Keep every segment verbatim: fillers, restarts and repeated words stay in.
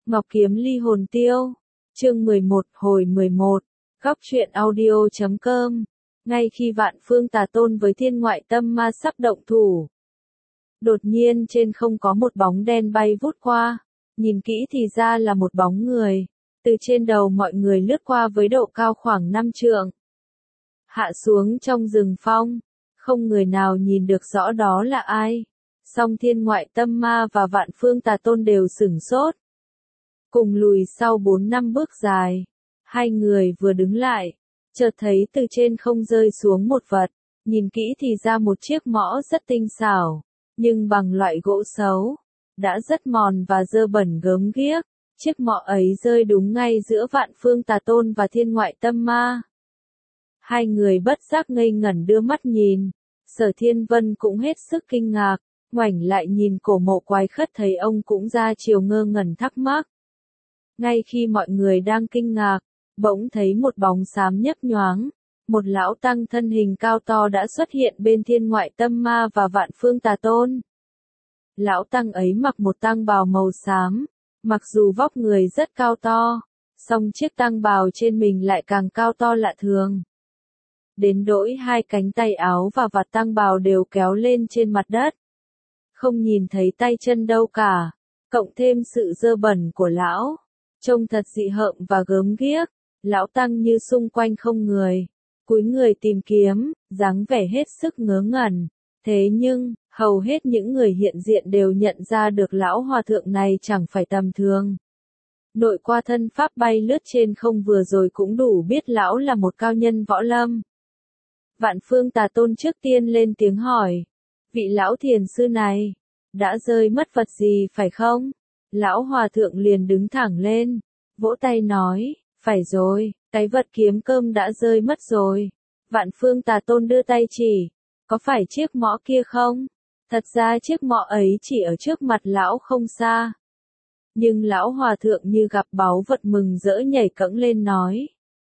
Ngọc Kiếm Ly Hồn Tiêu, chương mười một, hồi mười một, góc truyện audio chấm com. Ngay khi Vạn Phương Tà Tôn với Thiên Ngoại Tâm Ma sắp động thủ, đột nhiên trên không có một bóng đen bay vút qua, nhìn kỹ thì ra là một bóng người, từ trên đầu mọi người lướt qua với độ cao khoảng năm trượng. Hạ xuống trong rừng phong, không người nào nhìn được rõ đó là ai, song Thiên Ngoại Tâm Ma và Vạn Phương Tà Tôn đều sửng sốt. Cùng lùi sau bốn năm bước dài, hai người vừa đứng lại, chợt thấy từ trên không rơi xuống một vật, nhìn kỹ thì ra một chiếc mõ rất tinh xảo, nhưng bằng loại gỗ xấu, đã rất mòn và dơ bẩn gớm ghiếc. Chiếc mõ ấy rơi đúng ngay giữa Vạn Phương Tà Tôn và Thiên Ngoại Tâm Ma. Hai người bất giác ngây ngẩn đưa mắt nhìn, Sở Thiên Vân cũng hết sức kinh ngạc, ngoảnh lại nhìn Cổ Mộ Quái Khất thấy ông cũng ra chiều ngơ ngẩn thắc mắc. Ngay khi mọi người đang kinh ngạc, bỗng thấy một bóng xám nhấp nhoáng, một lão tăng thân hình cao to đã xuất hiện bên Thiên Ngoại Tâm Ma và Vạn Phương Tà Tôn. Lão tăng ấy mặc một tang bào màu xám, mặc dù vóc người rất cao to, song chiếc tang bào trên mình lại càng cao to lạ thường. Đến nỗi hai cánh tay áo và vạt tang bào đều kéo lên trên mặt đất. Không nhìn thấy tay chân đâu cả, cộng thêm sự dơ bẩn của lão, trông thật dị hợm và gớm ghiếc. Lão tăng như xung quanh không người, cúi người tìm kiếm, dáng vẻ hết sức ngớ ngẩn. Thế nhưng, hầu hết những người hiện diện đều nhận ra được lão hòa thượng này chẳng phải tầm thường. Nội qua thân pháp bay lướt trên không vừa rồi cũng đủ biết lão là một cao nhân võ lâm. Vạn Phương Tà Tôn trước tiên lên tiếng hỏi, vị lão thiền sư này, đã rơi mất vật gì phải không? Lão hòa thượng liền đứng thẳng lên, vỗ tay nói, phải rồi, cái vật kiếm cơm đã rơi mất rồi. Vạn Phương Tà Tôn đưa tay chỉ, có phải chiếc mõ kia không? Thật ra chiếc mõ ấy chỉ ở trước mặt lão không xa. Nhưng lão hòa thượng như gặp báu vật mừng rỡ nhảy cẫng lên nói.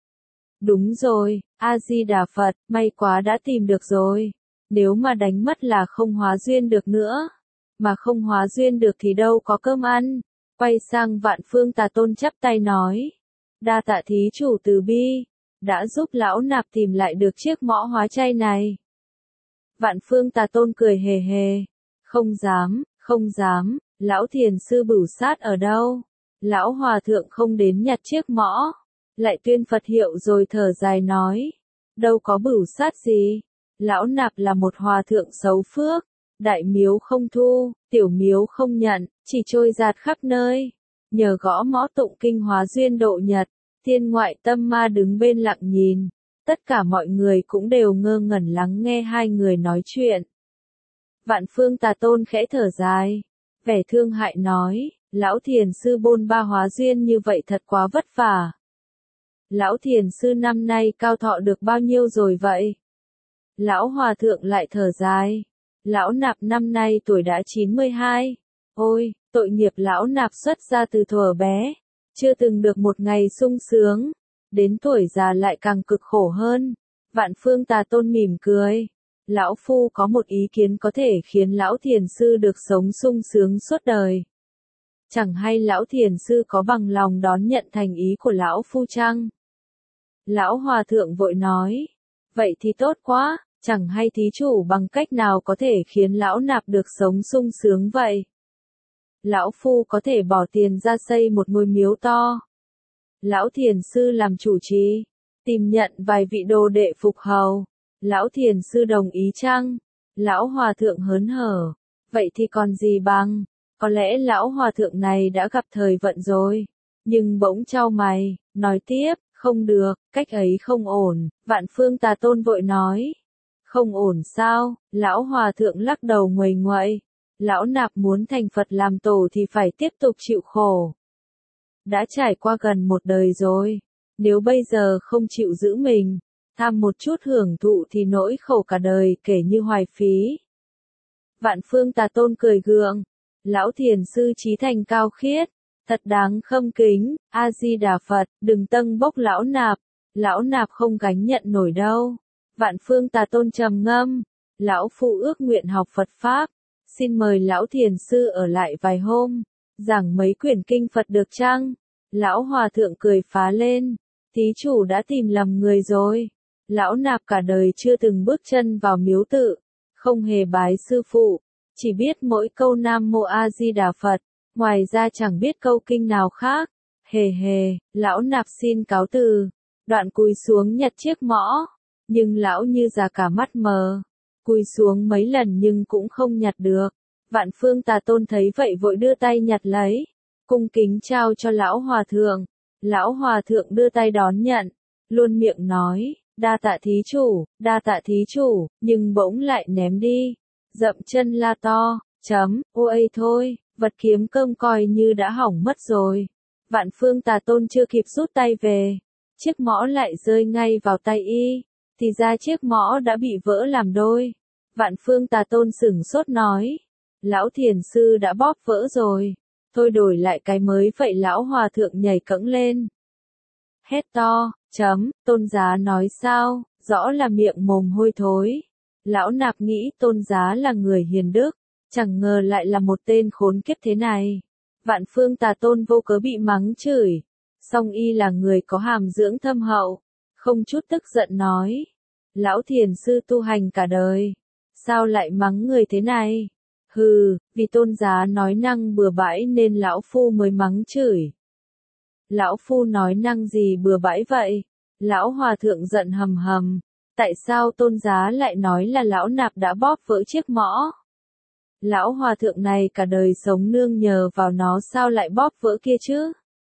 Đúng rồi, A-di-đà Phật, may quá đã tìm được rồi. Nếu mà đánh mất là không hóa duyên được nữa. Mà không hóa duyên được thì đâu có cơm ăn. Quay sang Vạn Phương Tà Tôn chắp tay nói. Đa tạ thí chủ từ bi, đã giúp lão nạp tìm lại được chiếc mõ hóa chay này. Vạn Phương Tà Tôn cười hề hề. Không dám, không dám, lão thiền sư Bửu Sát ở đâu? Lão hòa thượng không đến nhặt chiếc mõ, lại tuyên Phật hiệu rồi thở dài nói. Đâu có Bửu Sát gì, lão nạp là một hòa thượng xấu phước, đại miếu không thu, tiểu miếu không nhận, chỉ trôi giạt khắp nơi. Nhờ gõ mõ tụng kinh hóa duyên độ nhật, Thiên Ngoại Tâm Ma đứng bên lặng nhìn. Tất cả mọi người cũng đều ngơ ngẩn lắng nghe hai người nói chuyện. Vạn Phương Tà Tôn khẽ thở dài, vẻ thương hại nói, lão thiền sư bôn ba hóa duyên như vậy thật quá vất vả. Lão thiền sư năm nay cao thọ được bao nhiêu rồi vậy? Lão hòa thượng lại thở dài, lão nạp năm nay tuổi đã chín mươi hai. Ôi, tội nghiệp lão nạp xuất ra từ thuở bé, chưa từng được một ngày sung sướng, đến tuổi già lại càng cực khổ hơn. Vạn Phương Tà Tôn mỉm cười, lão phu có một ý kiến có thể khiến lão thiền sư được sống sung sướng suốt đời. Chẳng hay lão thiền sư có bằng lòng đón nhận thành ý của lão phu chăng? Lão hòa thượng vội nói, vậy thì tốt quá, chẳng hay thí chủ bằng cách nào có thể khiến lão nạp được sống sung sướng vậy? Lão phu có thể bỏ tiền ra xây một ngôi miếu to. Lão thiền sư làm chủ trì, tìm nhận vài vị đồ đệ phục hầu. Lão thiền sư đồng ý chăng? Lão hòa thượng hớn hở. Vậy thì còn gì bằng? Có lẽ lão hòa thượng này đã gặp thời vận rồi. Nhưng bỗng chau mày, nói tiếp, không được, cách ấy không ổn. Vạn Phương Tà Tôn vội nói. Không ổn sao? Lão hòa thượng lắc đầu nguầy nguậy. Lão nạp muốn thành Phật làm tổ thì phải tiếp tục chịu khổ. Đã trải qua gần một đời rồi. Nếu bây giờ không chịu giữ mình, tham một chút hưởng thụ thì nỗi khổ cả đời kể như hoài phí. Vạn Phương Tà Tôn cười gượng. Lão thiền sư trí thành cao khiết, thật đáng khâm kính. A-di-đà Phật, đừng tâng bốc lão nạp. Lão nạp không gánh nhận nổi đâu. Vạn Phương Tà Tôn trầm ngâm. Lão phu ước nguyện học Phật Pháp. Xin mời lão thiền sư ở lại vài hôm. Giảng mấy quyển kinh Phật được chăng? Lão hòa thượng cười phá lên. Thí chủ đã tìm lầm người rồi. Lão nạp cả đời chưa từng bước chân vào miếu tự, không hề bái sư phụ, chỉ biết mỗi câu Nam Mô A Di Đà Phật, ngoài ra chẳng biết câu kinh nào khác. Hề hề, lão nạp xin cáo từ. Đoạn cúi xuống nhặt chiếc mõ, nhưng lão như già cả mắt mờ, cúi xuống mấy lần nhưng cũng không nhặt được. Vạn Phương Tà Tôn thấy vậy vội đưa tay nhặt lấy, cung kính trao cho lão hòa thượng. Lão hòa thượng đưa tay đón nhận, luôn miệng nói, đa tạ thí chủ, đa tạ thí chủ, nhưng bỗng lại ném đi, dậm chân la to, chấm, ôi thôi, vật kiếm cơm coi như đã hỏng mất rồi. Vạn Phương Tà Tôn chưa kịp rút tay về, chiếc mõ lại rơi ngay vào tay y, thì ra chiếc mõ đã bị vỡ làm đôi. Vạn Phương Tà Tôn sửng sốt nói, lão thiền sư đã bóp vỡ rồi, thôi đổi lại cái mới vậy. Lão hòa thượng nhảy cẫng lên, hét to, chấm, tôn giá nói sao, rõ là miệng mồm hôi thối. Lão nạp nghĩ tôn giá là người hiền đức, chẳng ngờ lại là một tên khốn kiếp thế này. Vạn Phương Tà Tôn vô cớ bị mắng chửi, song y là người có hàm dưỡng thâm hậu, không chút tức giận nói, lão thiền sư tu hành cả đời, sao lại mắng người thế này? Hừ, vì tôn giá nói năng bừa bãi nên lão phu mới mắng chửi. Lão phu nói năng gì bừa bãi vậy? Lão hòa thượng giận hầm hầm, tại sao tôn giá lại nói là lão nạp đã bóp vỡ chiếc mõ? Lão hòa thượng này cả đời sống nương nhờ vào nó, sao lại bóp vỡ kia chứ?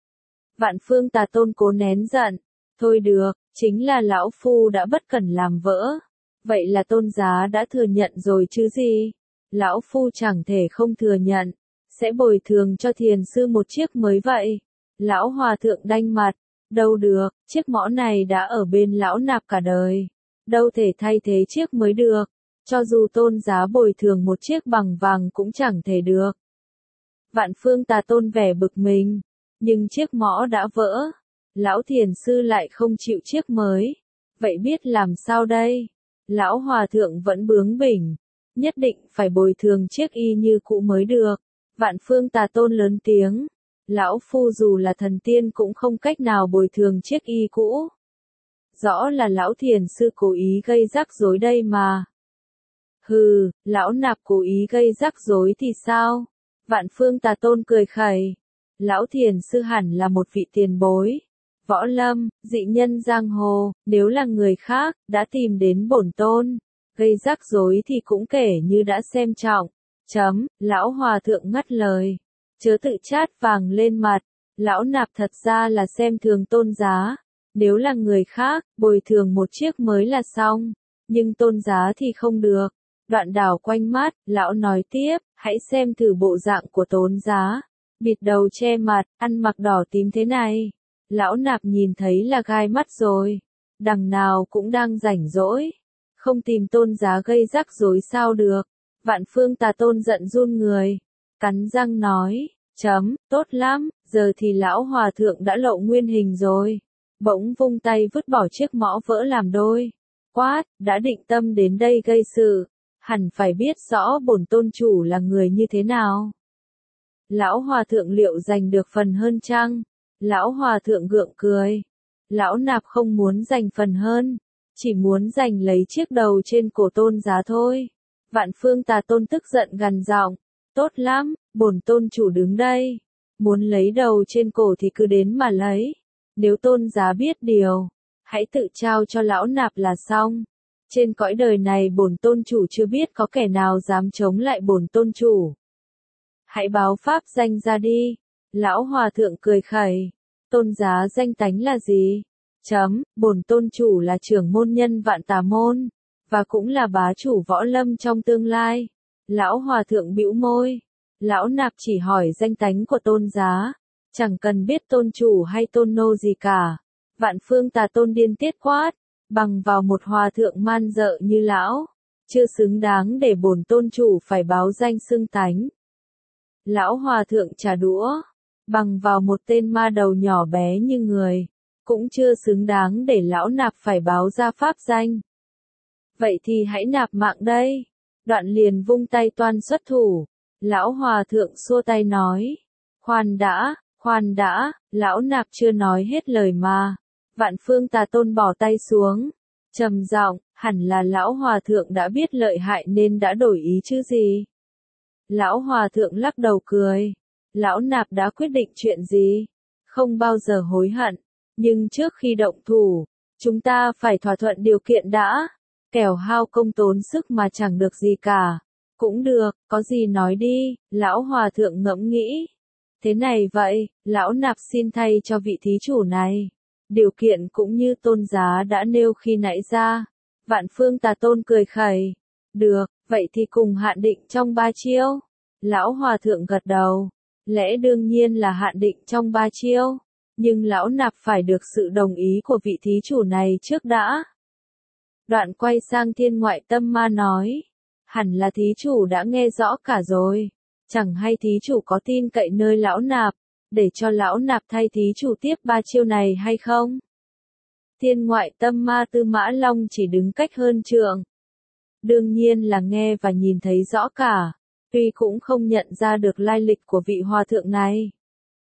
Vạn Phương Tà Tôn cố nén giận, thôi được, chính là lão phu đã bất cẩn làm vỡ. Vậy là tôn giá đã thừa nhận rồi chứ gì? Lão phu chẳng thể không thừa nhận, sẽ bồi thường cho thiền sư một chiếc mới vậy. Lão hòa thượng đanh mặt, đâu được, chiếc mõ này đã ở bên lão nạp cả đời, đâu thể thay thế chiếc mới được, cho dù tôn giá bồi thường một chiếc bằng vàng cũng chẳng thể được. Vạn Phương Tà Tôn vẻ bực mình, nhưng chiếc mõ đã vỡ, lão thiền sư lại không chịu chiếc mới, vậy biết làm sao đây? Lão hòa thượng vẫn bướng bỉnh, nhất định phải bồi thường chiếc y như cũ mới được. Vạn Phương Tà Tôn lớn tiếng, lão phu dù là thần tiên cũng không cách nào bồi thường chiếc y cũ. Rõ là lão thiền sư cố ý gây rắc rối đây mà. Hừ, lão nạp cố ý gây rắc rối thì sao? Vạn Phương Tà Tôn cười khẩy, lão thiền sư hẳn là một vị tiền bối, võ lâm, dị nhân giang hồ, nếu là người khác, đã tìm đến bổn tôn, gây rắc rối thì cũng kể như đã xem trọng. Chấm, lão hòa thượng ngắt lời, chớ tự chát vàng lên mặt, lão nạp thật ra là xem thường tôn giá, nếu là người khác, bồi thường một chiếc mới là xong, nhưng tôn giá thì không được. Đoạn đảo quanh mắt, lão nói tiếp, hãy xem thử bộ dạng của tôn giá, bịt đầu che mặt, ăn mặc đỏ tím thế này. Lão nạp nhìn thấy là gai mắt rồi, đằng nào cũng đang rảnh rỗi, không tìm tôn giá gây rắc rối sao được. Vạn Phương Tà Tôn giận run người, cắn răng nói, chấm, tốt lắm, giờ thì lão hòa thượng đã lộ nguyên hình rồi. Bỗng vung tay vứt bỏ chiếc mõ vỡ làm đôi, quát, đã định tâm đến đây gây sự, hẳn phải biết rõ bổn tôn chủ là người như thế nào. Lão hòa thượng liệu giành được phần hơn chăng? Lão hòa thượng gượng cười, lão nạp không muốn giành phần hơn, chỉ muốn giành lấy chiếc đầu trên cổ tôn giá thôi. Vạn Phương Tà Tôn tức giận gằn giọng, tốt lắm, bổn tôn chủ đứng đây, muốn lấy đầu trên cổ thì cứ đến mà lấy, nếu tôn giá biết điều, hãy tự trao cho lão nạp là xong. Trên cõi đời này bổn tôn chủ chưa biết có kẻ nào dám chống lại bổn tôn chủ. Hãy báo pháp danh ra đi. Lão hòa thượng cười khẩy, tôn giá danh tánh là gì? Chấm, bổn tôn chủ là trưởng môn nhân Vạn Tà Môn, và cũng là bá chủ võ lâm trong tương lai. Lão hòa thượng bĩu môi, lão nạp chỉ hỏi danh tánh của tôn giá, chẳng cần biết tôn chủ hay tôn nô gì cả. Vạn Phương Tà Tôn điên tiết quát, bằng vào một hòa thượng man dợ như lão, chưa xứng đáng để bổn tôn chủ phải báo danh xưng tánh. Lão hòa thượng trả đũa, bằng vào một tên ma đầu nhỏ bé như người, cũng chưa xứng đáng để lão nạp phải báo ra pháp danh. Vậy thì hãy nạp mạng đây. Đoạn liền vung tay toan xuất thủ, lão hòa thượng xua tay nói, Khoan đã, khoan đã, lão nạp chưa nói hết lời mà. Vạn Phương Tà Tôn bỏ tay xuống, trầm giọng, hẳn là lão hòa thượng đã biết lợi hại nên đã đổi ý chứ gì. Lão hòa thượng lắc đầu cười, lão nạp đã quyết định chuyện gì, không bao giờ hối hận, nhưng trước khi động thủ, chúng ta phải thỏa thuận điều kiện đã, kẻo hao công tốn sức mà chẳng được gì cả. Cũng được, có gì nói đi, lão hòa thượng ngẫm nghĩ. Thế này vậy, lão nạp xin thay cho vị thí chủ này. Điều kiện cũng như tôn giá đã nêu khi nãy ra. Vạn Phương Tà Tôn cười khẩy. Được, vậy thì cùng hạn định trong ba chiêu. Lão hòa thượng gật đầu. Lẽ đương nhiên là hạn định trong ba chiêu. Nhưng lão nạp phải được sự đồng ý của vị thí chủ này trước đã. Đoạn quay sang Thiên Ngoại Tâm Ma nói. Hẳn là thí chủ đã nghe rõ cả rồi. Chẳng hay thí chủ có tin cậy nơi lão nạp, để cho lão nạp thay thí chủ tiếp ba chiêu này hay không? Thiên Ngoại Tâm Ma Tư Mã Long chỉ đứng cách hơn trượng. Đương nhiên là nghe và nhìn thấy rõ cả, tuy cũng không nhận ra được lai lịch của vị hòa thượng này.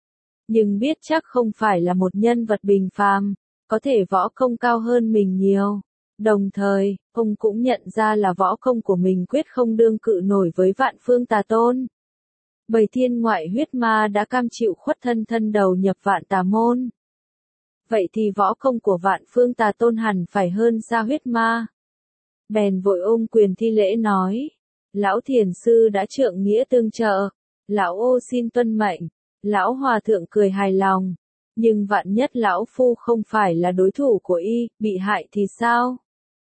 Nhưng biết chắc không phải là một nhân vật bình phàm, có thể võ công cao hơn mình nhiều. Đồng thời, ông cũng nhận ra là võ công của mình quyết không đương cự nổi với Vạn Phương Tà Tôn. Bởi thiên ngoại huyết ma đã cam chịu khuất thân thân đầu nhập Vạn Tà Môn. Vậy thì võ công của Vạn Phương Tà Tôn hẳn phải hơn xa huyết ma. Bèn vội ôm quyền thi lễ nói, lão thiền sư đã trượng nghĩa tương trợ, lão ô xin tuân mệnh. Lão hòa thượng cười hài lòng, nhưng vạn nhất lão phu không phải là đối thủ của y, bị hại thì sao?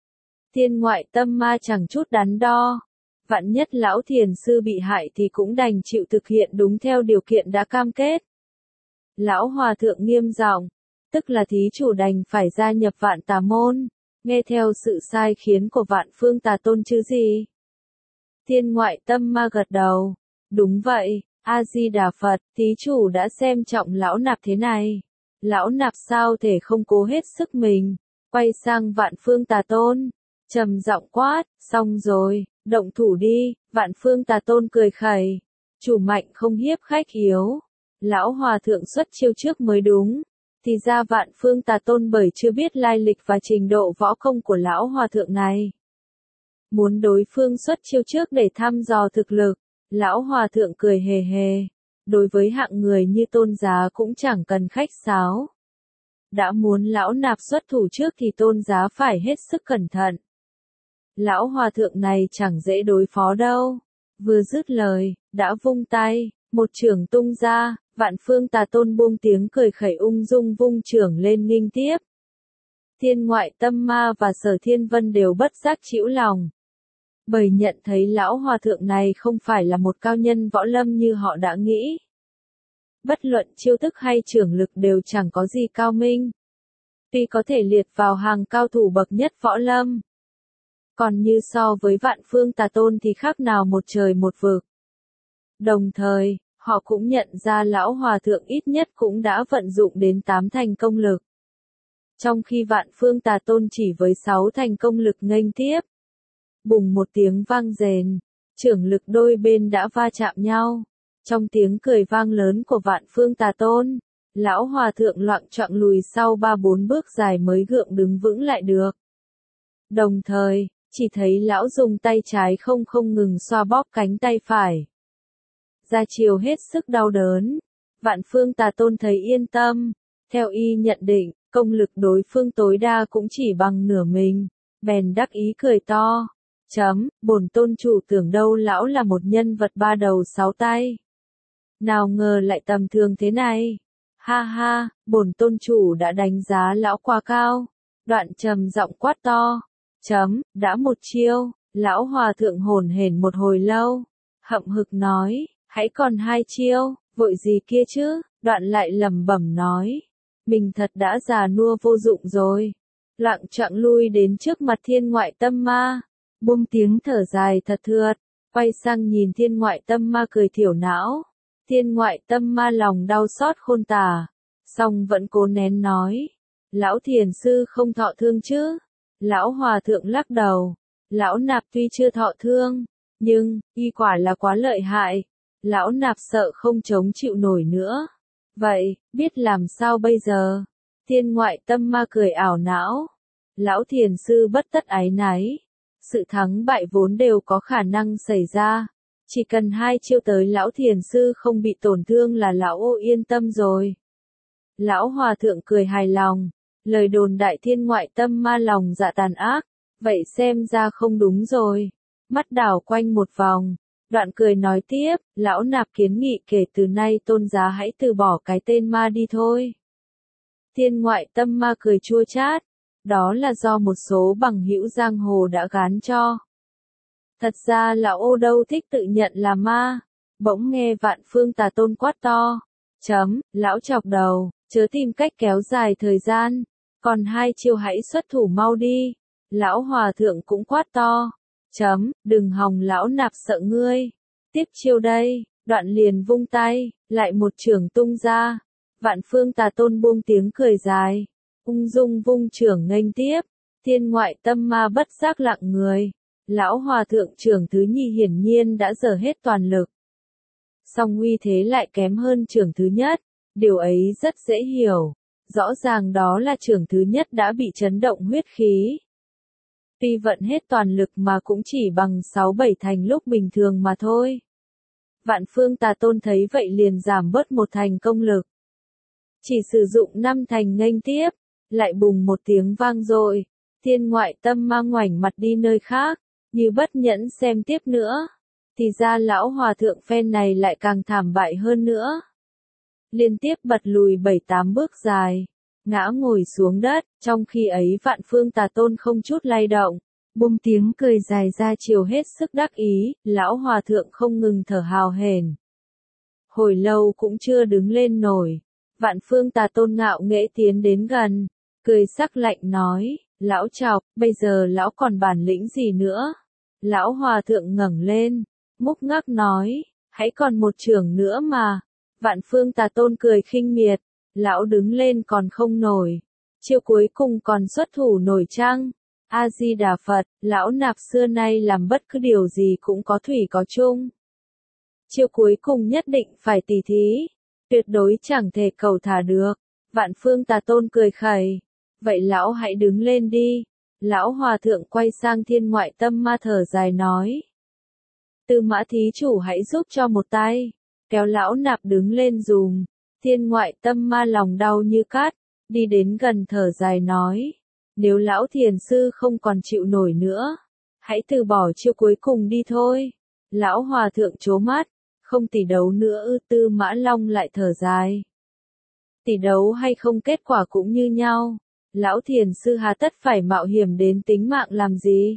Thiên Ngoại Tâm Ma chẳng chút đắn đo, vạn nhất lão thiền sư bị hại thì cũng đành chịu thực hiện đúng theo điều kiện đã cam kết. Lão hòa thượng nghiêm giọng, tức là thí chủ đành phải gia nhập Vạn Tà Môn, nghe theo sự sai khiến của Vạn Phương Tà Tôn chứ gì? Thiên Ngoại Tâm Ma gật đầu, đúng vậy. A-di-đà Phật, thí chủ đã xem trọng lão nạp thế này. Lão nạp sao thể không cố hết sức mình. Quay sang Vạn Phương Tà Tôn. Trầm giọng quát, xong rồi, động thủ đi. Vạn Phương Tà Tôn cười khẩy. Chủ mạnh không hiếp khách yếu. Lão hòa thượng xuất chiêu trước mới đúng. Thì ra Vạn Phương Tà Tôn bởi chưa biết lai lịch và trình độ võ công của lão hòa thượng này. Muốn đối phương xuất chiêu trước để thăm dò thực lực. Lão hòa thượng cười hề hề, đối với hạng người như tôn giá cũng chẳng cần khách sáo. Đã muốn lão nạp xuất thủ trước thì tôn giá phải hết sức cẩn thận. Lão hòa thượng này chẳng dễ đối phó đâu. Vừa dứt lời, đã vung tay, một chưởng tung ra, Vạn Phương Tà Tôn buông tiếng cười khẩy ung dung vung chưởng lên nghênh tiếp. Thiên Ngoại Tâm Ma và Sở Thiên Vân đều bất giác chĩu lòng. Bởi nhận thấy lão hòa thượng này không phải là một cao nhân võ lâm như họ đã nghĩ. Bất luận chiêu thức hay chưởng lực đều chẳng có gì cao minh. Tuy có thể liệt vào hàng cao thủ bậc nhất võ lâm. Còn như so với Vạn Phương Tà Tôn thì khác nào một trời một vực. Đồng thời, họ cũng nhận ra lão hòa thượng ít nhất cũng đã vận dụng đến tám thành công lực. Trong khi Vạn Phương Tà Tôn chỉ với sáu thành công lực nghênh tiếp. Bùng một tiếng vang rền, chưởng lực đôi bên đã va chạm nhau. Trong tiếng cười vang lớn của Vạn Phương Tà Tôn, lão hòa thượng loạng choạng lùi sau ba bốn bước dài mới gượng đứng vững lại được. Đồng thời, chỉ thấy lão dùng tay trái không không ngừng xoa bóp cánh tay phải. Ra chiều hết sức đau đớn. Vạn Phương Tà Tôn thấy yên tâm. Theo y nhận định, công lực đối phương tối đa cũng chỉ bằng nửa mình. Bèn đắc ý cười to. Chấm, bổn tôn chủ tưởng đâu lão là một nhân vật ba đầu sáu tay. Nào ngờ lại tầm thường thế này. Ha ha, bổn tôn chủ đã đánh giá lão quá cao. Đoạn trầm giọng quát to. Chấm, đã một chiêu, lão hòa thượng hổn hển một hồi lâu. Hậm hực nói, hãy còn hai chiêu, vội gì kia chứ, đoạn lại lẩm bẩm nói. Mình thật đã già nua vô dụng rồi. Loạng choạng lui đến trước mặt Thiên Ngoại Tâm Ma. Buông tiếng thở dài thật thượt, quay sang nhìn Thiên Ngoại Tâm Ma cười thiểu não. Thiên Ngoại Tâm Ma lòng đau xót khôn tả, song vẫn cố nén nói. Lão thiền sư không thọ thương chứ? Lão hòa thượng lắc đầu. Lão nạp tuy chưa thọ thương, nhưng, y quả là quá lợi hại. Lão nạp sợ không chống chịu nổi nữa. Vậy, biết làm sao bây giờ? Thiên ngoại tâm ma cười ảo não. Lão thiền sư bất tất áy náy. Sự thắng bại vốn đều có khả năng xảy ra. Chỉ cần hai chiêu tới lão thiền sư không bị tổn thương là lão ô yên tâm rồi. Lão hòa thượng cười hài lòng. Lời đồn đại thiên ngoại tâm ma lòng dạ tàn ác. Vậy xem ra không đúng rồi. Mắt đảo quanh một vòng. Đoạn cười nói tiếp, lão nạp kiến nghị kể từ nay tôn giá hãy từ bỏ cái tên ma đi thôi. Thiên ngoại tâm ma cười chua chát. Đó là do một số bằng hữu giang hồ đã gán cho. Thật ra lão ô đâu thích tự nhận là ma. Bỗng nghe Vạn Phương Tà Tôn quát to. Chấm, lão chọc đầu, chớ tìm cách kéo dài thời gian. Còn hai chiêu hãy xuất thủ mau đi. Lão hòa thượng cũng quát to. Chấm, đừng hòng lão nạp sợ ngươi. Tiếp chiêu đây, đoạn liền vung tay, lại một chưởng tung ra. Vạn Phương Tà Tôn buông tiếng cười dài. Ung dung vung chưởng nghênh tiếp. Thiên ngoại tâm ma bất giác lặng người. Lão hòa thượng chưởng thứ nhì hiển nhiên đã dở hết toàn lực. Song uy thế lại kém hơn chưởng thứ nhất. Điều ấy rất dễ hiểu. Rõ ràng đó là chưởng thứ nhất đã bị chấn động huyết khí. Tuy vận hết toàn lực mà cũng chỉ bằng sáu bảy thành lúc bình thường mà thôi. Vạn Phương Tà Tôn thấy vậy liền giảm bớt một thành công lực. Chỉ sử dụng năm thành nghênh tiếp, lại bùng một tiếng vang dội. Thiên ngoại tâm ma ngoảnh mặt đi nơi khác, như bất nhẫn xem tiếp nữa. Thì ra lão hòa thượng phen này lại càng thảm bại hơn nữa. Liên tiếp bật lùi bảy tám bước dài. Ngã ngồi xuống đất, trong khi ấy Vạn Phương Tà Tôn không chút lay động, buông tiếng cười dài ra chiều hết sức đắc ý, lão hòa thượng không ngừng thở hào hển. Hồi lâu cũng chưa đứng lên nổi, Vạn Phương Tà Tôn ngạo nghễ tiến đến gần, cười sắc lạnh nói, lão chọc, bây giờ lão còn bản lĩnh gì nữa? Lão hòa thượng ngẩng lên, múc ngắc nói, hãy còn một chưởng nữa mà. Vạn Phương Tà Tôn cười khinh miệt. Lão đứng lên còn không nổi. Chiêu cuối cùng còn xuất thủ nổi chăng? A-di-đà Phật, lão nạp xưa nay làm bất cứ điều gì cũng có thủy có chung. Chiêu cuối cùng nhất định phải tỉ thí. Tuyệt đối chẳng thể cầu thả được. Vạn Phương Tà Tôn cười khẩy. Vậy lão hãy đứng lên đi. Lão hòa thượng quay sang thiên ngoại tâm ma thở dài nói. Tư Mã thí chủ hãy giúp cho một tay. Kéo lão nạp đứng lên dùm. Thiên ngoại tâm ma lòng đau như cát, đi đến gần thở dài nói, nếu lão thiền sư không còn chịu nổi nữa, hãy từ bỏ chiêu cuối cùng đi thôi. Lão hòa thượng trố mắt, không tỷ đấu nữa ư? Tư Mã Long lại thở dài. Tỷ đấu hay không kết quả cũng như nhau, lão thiền sư hà tất phải mạo hiểm đến tính mạng làm gì?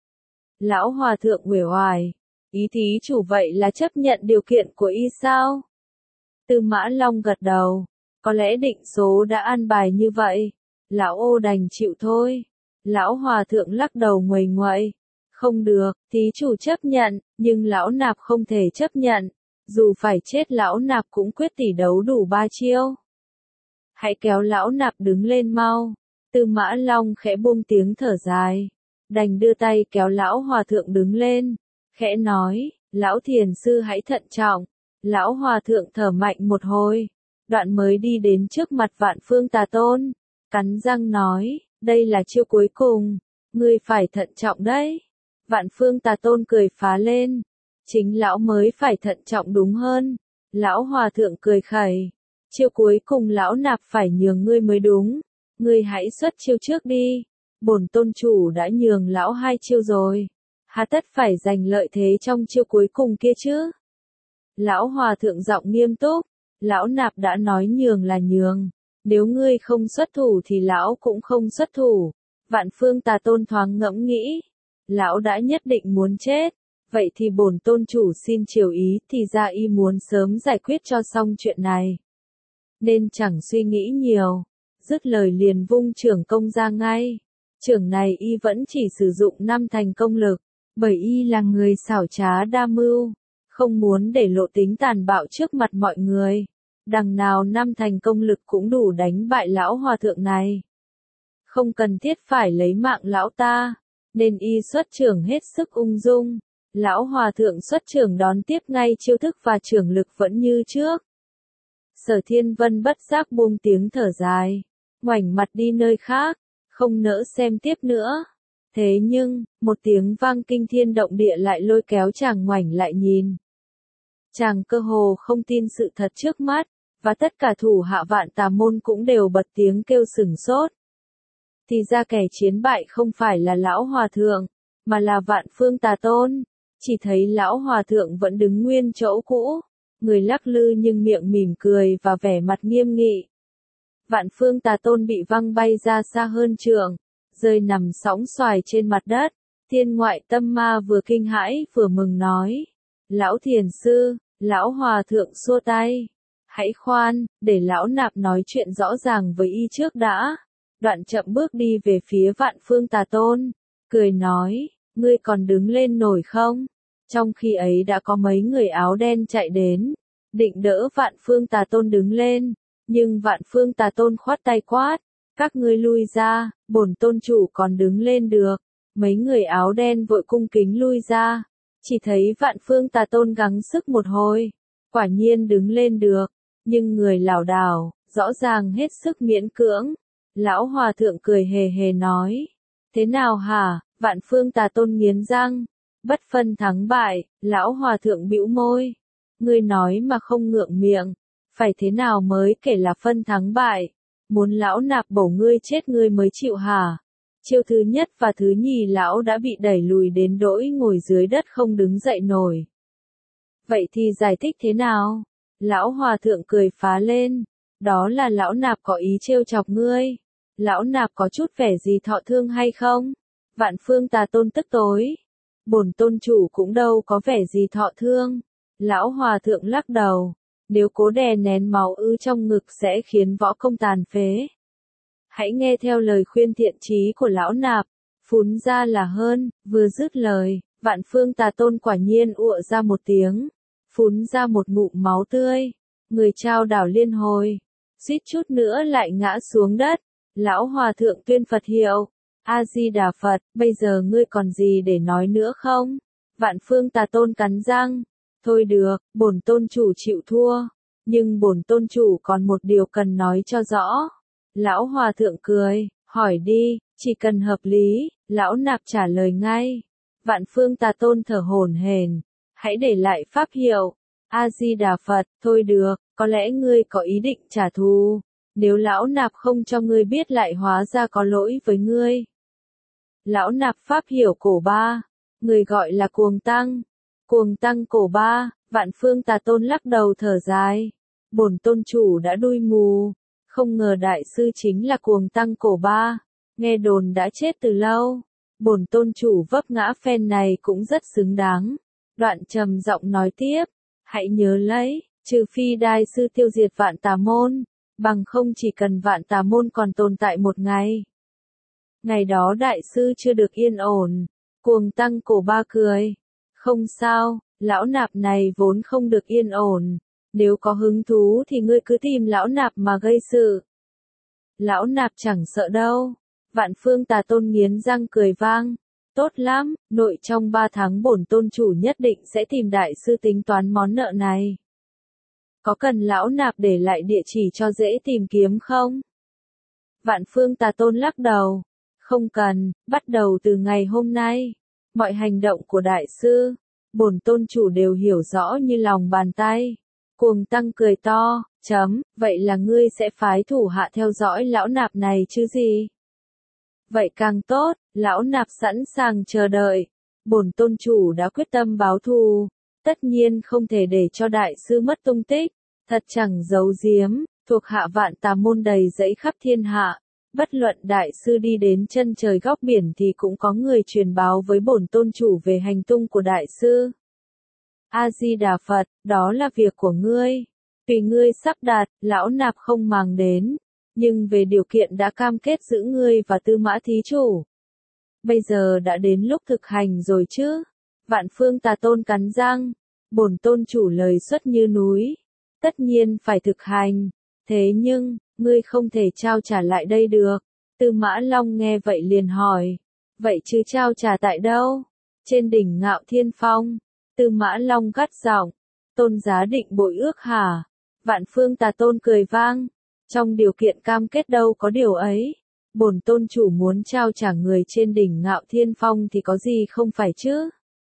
Lão hòa thượng uể oải, ý thí chủ vậy là chấp nhận điều kiện của y sao? Tư Mã Long gật đầu, có lẽ định số đã an bài như vậy, lão ô đành chịu thôi. Lão hòa thượng lắc đầu nguầy nguậy, không được, thí chủ chấp nhận, nhưng lão nạp không thể chấp nhận, dù phải chết lão nạp cũng quyết tỷ đấu đủ ba chiêu. Hãy kéo lão nạp đứng lên mau. Tư Mã Long khẽ buông tiếng thở dài, đành đưa tay kéo lão hòa thượng đứng lên, khẽ nói, lão thiền sư hãy thận trọng. Lão hòa thượng thở mạnh một hồi, đoạn mới đi đến trước mặt Vạn Phương Tà Tôn, cắn răng nói, đây là chiêu cuối cùng, ngươi phải thận trọng đấy. Vạn Phương Tà Tôn cười phá lên, chính lão mới phải thận trọng đúng hơn. Lão hòa thượng cười khẩy, chiêu cuối cùng lão nạp phải nhường ngươi mới đúng, ngươi hãy xuất chiêu trước đi, bổn tôn chủ đã nhường lão hai chiêu rồi, hà tất phải giành lợi thế trong chiêu cuối cùng kia chứ. Lão hòa thượng giọng nghiêm túc, lão nạp đã nói nhường là nhường, nếu ngươi không xuất thủ thì lão cũng không xuất thủ. Vạn Phương Tà Tôn thoáng ngẫm nghĩ, lão đã nhất định muốn chết, vậy thì bổn tôn chủ xin chiều ý, thì ra y muốn sớm giải quyết cho xong chuyện này. Nên chẳng suy nghĩ nhiều, dứt lời liền vung chưởng công ra ngay. Chưởng này y vẫn chỉ sử dụng năm thành công lực, bởi y là người xảo trá đa mưu, không muốn để lộ tính tàn bạo trước mặt mọi người. Đằng nào năm thành công lực cũng đủ đánh bại lão hòa thượng này. Không cần thiết phải lấy mạng lão ta, nên y xuất chưởng hết sức ung dung, Lão hòa thượng xuất trưởng đón tiếp ngay chiêu thức và trưởng lực vẫn như trước. Sở Thiên Vân bất giác buông tiếng thở dài, ngoảnh mặt đi nơi khác, không nỡ xem tiếp nữa. Thế nhưng, một tiếng vang kinh thiên động địa lại lôi kéo chàng ngoảnh lại nhìn. Chàng cơ hồ không tin sự thật trước mắt, và tất cả thủ hạ Vạn Tà Môn cũng đều bật tiếng kêu sửng sốt. Thì ra kẻ chiến bại không phải là lão hòa thượng, mà là Vạn Phương Tà Tôn. Chỉ thấy lão hòa thượng vẫn đứng nguyên chỗ cũ, người lắc lư nhưng miệng mỉm cười và vẻ mặt nghiêm nghị. Vạn Phương Tà Tôn bị văng bay ra xa hơn trượng, rơi nằm sóng xoài trên mặt đất. Thiên Ngoại Tâm Ma vừa kinh hãi vừa mừng nói: Lão thiền sư. Lão hòa thượng xua tay: Hãy khoan, để lão nạp nói chuyện rõ ràng với y trước đã. Đoạn chậm bước đi về phía Vạn Phương Tà Tôn, cười nói: Ngươi còn đứng lên nổi không? Trong khi ấy đã có mấy người áo đen chạy đến, định đỡ Vạn Phương Tà Tôn đứng lên, nhưng Vạn Phương Tà Tôn khoát tay quát: Các ngươi lui ra, bổn tôn chủ còn đứng lên được. Mấy người áo đen vội cung kính lui ra, chỉ thấy Vạn Phương Tà Tôn gắng sức một hồi, quả nhiên đứng lên được, nhưng người lảo đảo, rõ ràng hết sức miễn cưỡng. Lão hòa thượng cười hề hề nói: Thế nào hả? Vạn Phương Tà Tôn nghiến răng, bất phân thắng bại. Lão hòa thượng bĩu môi: Ngươi nói mà không ngượng miệng, phải thế nào mới kể là phân thắng bại? Muốn lão nạp bổ ngươi chết ngươi mới chịu hả? Chiêu thứ nhất và thứ nhì lão đã bị đẩy lùi đến đỗi ngồi dưới đất không đứng dậy nổi. Vậy thì giải thích thế nào? Lão hòa thượng cười phá lên: Đó là lão nạp có ý trêu chọc ngươi. Lão nạp có chút vẻ gì thọ thương hay không? Vạn Phương Tà Tôn tức tối: Bổn tôn chủ cũng đâu có vẻ gì thọ thương. Lão hòa thượng lắc đầu: Nếu cố đè nén máu ư trong ngực sẽ khiến võ công tàn phế. Hãy nghe theo lời khuyên thiện chí của lão nạp, phún ra là hơn. Vừa dứt lời, Vạn Phương Tà Tôn quả nhiên ụa ra một tiếng, phún ra một ngụm máu tươi. Người trao đảo liên hồi, suýt chút nữa lại ngã xuống đất. Lão hòa thượng tuyên Phật hiệu: A Di Đà Phật. Bây giờ ngươi còn gì để nói nữa không? Vạn Phương Tà Tôn cắn răng: Thôi được, bổn tôn chủ chịu thua, nhưng bổn tôn chủ còn một điều cần nói cho rõ. Lão hòa thượng cười: Hỏi đi, chỉ cần hợp lý, lão nạp trả lời ngay. Vạn Phương Tà Tôn thở hổn hển: Hãy để lại pháp hiệu. A Di Đà Phật. Thôi được, có lẽ ngươi có ý định trả thù. Nếu lão nạp không cho ngươi biết lại hóa ra có lỗi với ngươi. Lão nạp pháp hiểu cổ ba, người gọi là Cuồng Tăng. Cuồng Tăng cổ ba. Vạn Phương Tà Tôn lắc đầu thở dài: Bổn tôn chủ đã đuôi mù, không ngờ đại sư chính là Cuồng Tăng cổ ba. Nghe đồn đã chết từ lâu. Bổn tôn chủ vấp ngã phen này cũng rất xứng đáng. Đoạn trầm giọng nói tiếp: Hãy nhớ lấy, trừ phi đại sư tiêu diệt Vạn Tà Môn, bằng không chỉ cần Vạn Tà Môn còn tồn tại một ngày, ngày đó đại sư chưa được yên ổn. Cuồng Tăng cổ ba cười: Không sao, lão nạp này vốn không được yên ổn. Nếu có hứng thú thì ngươi cứ tìm lão nạp mà gây sự. Lão nạp chẳng sợ đâu. Vạn Phương Tà Tôn nghiến răng cười vang: Tốt lắm, nội trong ba tháng bổn tôn chủ nhất định sẽ tìm đại sư tính toán món nợ này. Có cần lão nạp để lại địa chỉ cho dễ tìm kiếm không? Vạn Phương Tà Tôn lắc đầu: Không cần, bắt đầu từ ngày hôm nay, mọi hành động của đại sư, bổn tôn chủ đều hiểu rõ như lòng bàn tay. Cuồng Tăng cười to: Chấm, vậy là ngươi sẽ phái thủ hạ theo dõi lão nạp này chứ gì? Vậy càng tốt, lão nạp sẵn sàng chờ đợi. Bổn tôn chủ đã quyết tâm báo thù, tất nhiên không thể để cho đại sư mất tung tích. Thật chẳng giấu giếm, thuộc hạ Vạn Tà Môn đầy dẫy khắp thiên hạ. Bất luận đại sư đi đến chân trời góc biển thì cũng có người truyền báo với bổn tôn chủ về hành tung của đại sư. A Di Đà Phật. Đó là việc của ngươi, tùy ngươi sắp đặt, lão nạp không màng đến. Nhưng về điều kiện đã cam kết giữ ngươi và Tư Mã thí chủ, bây giờ đã đến lúc thực hành rồi chứ? Vạn Phương Tà Tôn cắn răng: Bổn tôn chủ lời xuất như núi, tất nhiên phải thực hành. Thế nhưng, ngươi không thể trao trả lại đây được. Tư Mã Long nghe vậy liền hỏi: Vậy chứ trao trả tại đâu? Trên đỉnh Ngạo Thiên Phong, Tư Mã Long gắt giọng, Tôn giá định bội ước hả? Vạn Phương Tà Tôn cười vang, trong điều kiện cam kết đâu có điều ấy. Bổn tôn chủ muốn trao trả người trên đỉnh Ngạo Thiên Phong thì có gì không phải chứ?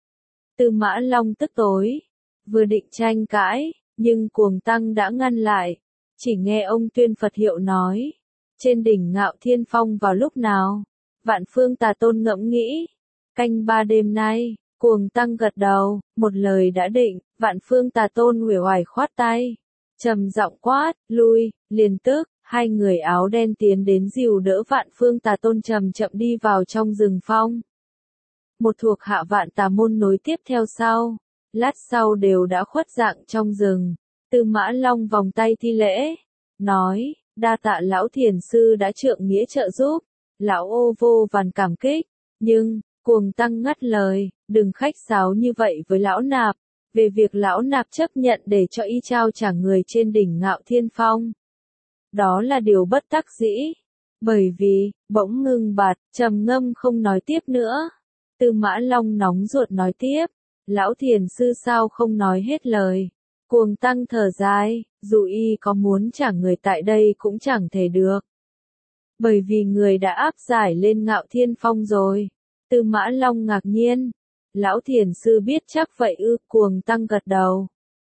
Tư Mã Long tức tối, vừa định tranh cãi, nhưng Cuồng Tăng đã ngăn lại. Chỉ nghe ông tuyên Phật hiệu nói, trên đỉnh Ngạo Thiên Phong vào lúc nào? Vạn Phương Tà Tôn ngẫm nghĩ, canh ba đêm nay. Cuồng Tăng gật đầu, một lời đã định. Vạn Phương Tà Tôn uể oải khoát tay, trầm giọng quát, lui. Liền tức, hai người áo đen tiến đến dìu đỡ Vạn Phương Tà Tôn chậm chậm đi vào trong rừng phong. Một thuộc hạ Vạn Tà môn nối tiếp theo sau, lát sau đều đã khuất dạng trong rừng. Tư Mã Long vòng tay thi lễ, nói, đa tạ lão thiền sư đã trượng nghĩa trợ giúp, lão ô vô vàn cảm kích, nhưng, Cuồng Tăng ngắt lời, đừng khách sáo như vậy với lão nạp, về việc lão nạp chấp nhận để cho y trao trả người trên đỉnh Ngạo Thiên Phong. Đó là điều bất đắc dĩ, bởi vì, bỗng ngưng bặt, trầm ngâm không nói tiếp nữa. Tư Mã Long nóng ruột nói tiếp, lão thiền sư sao không nói hết lời. Cuồng Tăng thở dài, dù y có muốn trả người tại đây cũng chẳng thể được. Bởi vì người đã áp giải lên Ngạo Thiên Phong rồi. Tư Mã Long ngạc nhiên, lão thiền sư biết chắc vậy ư? Cuồng Tăng gật đầu.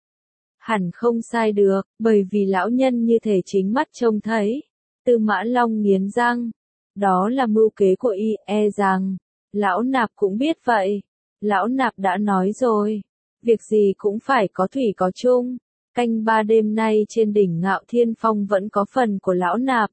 Hẳn không sai được, bởi vì lão nhân như thể chính mắt trông thấy. Tư Mã Long nghiến răng, đó là mưu kế của y, e rằng, lão nạp cũng biết vậy. Lão nạp đã nói rồi, việc gì cũng phải có thủy có chung. Canh ba đêm nay trên đỉnh Ngạo Thiên Phong vẫn có phần của lão nạp.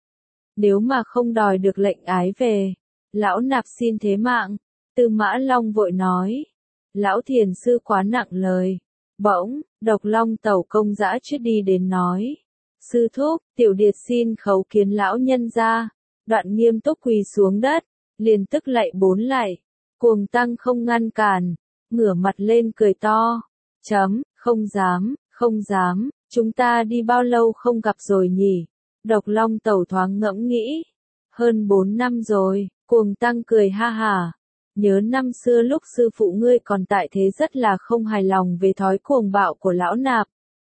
Nếu mà không đòi được lệnh ái về, lão nạp xin thế mạng. Tư Mã Long vội nói, lão thiền sư quá nặng lời. Bỗng, Độc Long Tẩu công dã chuyết đi đến nói, sư thúc, tiểu điệt xin khấu kiến lão nhân ra. Đoạn nghiêm túc quỳ xuống đất, liền tức lạy bốn lạy. Cuồng Tăng không ngăn cản, ngửa mặt lên cười to, chấm, không dám, không dám, chúng ta đi bao lâu không gặp rồi nhỉ? Độc Long Tẩu thoáng ngẫm nghĩ, hơn bốn năm rồi. Cuồng Tăng cười ha hả, nhớ năm xưa lúc sư phụ ngươi còn tại thế rất là không hài lòng về thói cuồng bạo của lão nạp.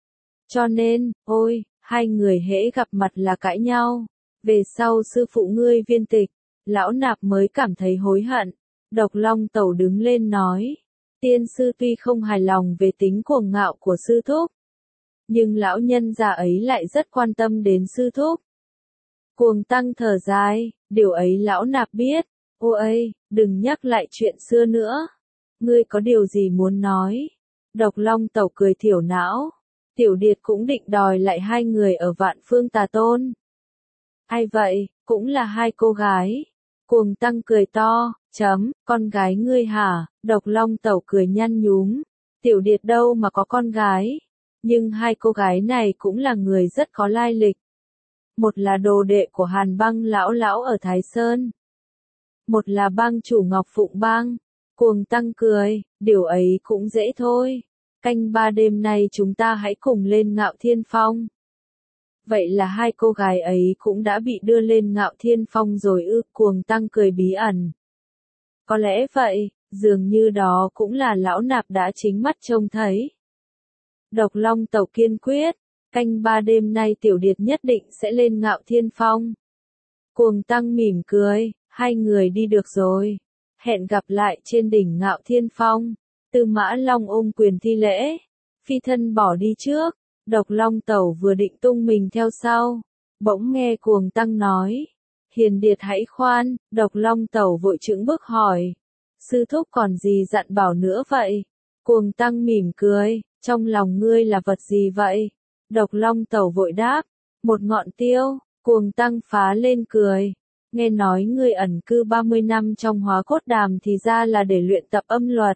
Cho nên, ôi, hai người hễ gặp mặt là cãi nhau. Về sau sư phụ ngươi viên tịch, lão nạp mới cảm thấy hối hận. Độc Long Tẩu đứng lên nói, tiên sư tuy không hài lòng về tính cuồng ngạo của sư thúc, nhưng lão nhân già ấy lại rất quan tâm đến sư thúc. Cuồng Tăng thở dài, điều ấy lão nạp biết. Ôi, đừng nhắc lại chuyện xưa nữa. Ngươi có điều gì muốn nói? Độc Long Tẩu cười thiểu não. Tiểu điệt cũng định đòi lại hai người ở Vạn Phương Tà Tôn. Ai vậy, cũng là hai cô gái. Cuồng Tăng cười to, chấm, con gái ngươi hả? Độc Long Tẩu cười nhăn nhúm. Tiểu điệt đâu mà có con gái. Nhưng hai cô gái này cũng là người rất có lai lịch. Một là đồ đệ của Hàn Bang lão lão ở Thái Sơn. Một là bang chủ Ngọc Phụng Bang. Cuồng Tăng cười, điều ấy cũng dễ thôi. Canh ba đêm nay chúng ta hãy cùng lên Ngạo Thiên Phong. Vậy là hai cô gái ấy cũng đã bị đưa lên Ngạo Thiên Phong rồi ư? Cuồng Tăng cười bí ẩn. Có lẽ vậy, dường như đó cũng là lão nạp đã chính mắt trông thấy. Độc Long Tẩu kiên quyết, canh ba đêm nay tiểu điệt nhất định sẽ lên Ngạo Thiên Phong. Cuồng Tăng mỉm cười, hai người đi được rồi. Hẹn gặp lại trên đỉnh Ngạo Thiên Phong. Tư Mã Long ôm quyền thi lễ, phi thân bỏ đi trước. Độc Long Tẩu vừa định tung mình theo sau, bỗng nghe Cuồng Tăng nói, hiền điệt hãy khoan. Độc Long Tẩu vội chững bước hỏi, sư thúc còn gì dặn bảo nữa vậy? Cuồng Tăng mỉm cười, trong lòng ngươi là vật gì vậy? Độc Long Tẩu vội đáp, một ngọn tiêu. Cuồng Tăng phá lên cười, nghe nói ngươi ẩn cư ba mươi năm trong Hóa Cốt Đàm thì ra là để luyện tập âm luật.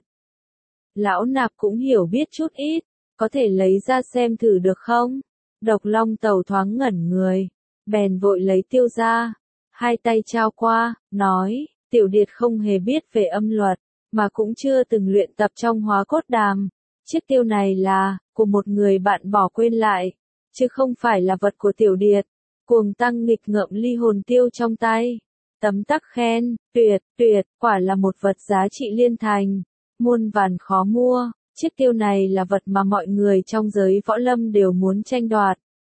Lão nạp cũng hiểu biết chút ít, có thể lấy ra xem thử được không? Độc Long Tẩu thoáng ngẩn người, bèn vội lấy tiêu ra, hai tay trao qua, nói, tiểu điệt không hề biết về âm luật, mà cũng chưa từng luyện tập trong Hóa Cốt Đàm. Chiếc tiêu này là, của một người bạn bỏ quên lại, chứ không phải là vật của tiểu điệt. Cuồng Tăng nghịch ngợm ly hồn tiêu trong tay, tấm tắc khen, tuyệt, tuyệt, quả là một vật giá trị liên thành, muôn vàn khó mua, chiếc tiêu này là vật mà mọi người trong giới võ lâm đều muốn tranh đoạt.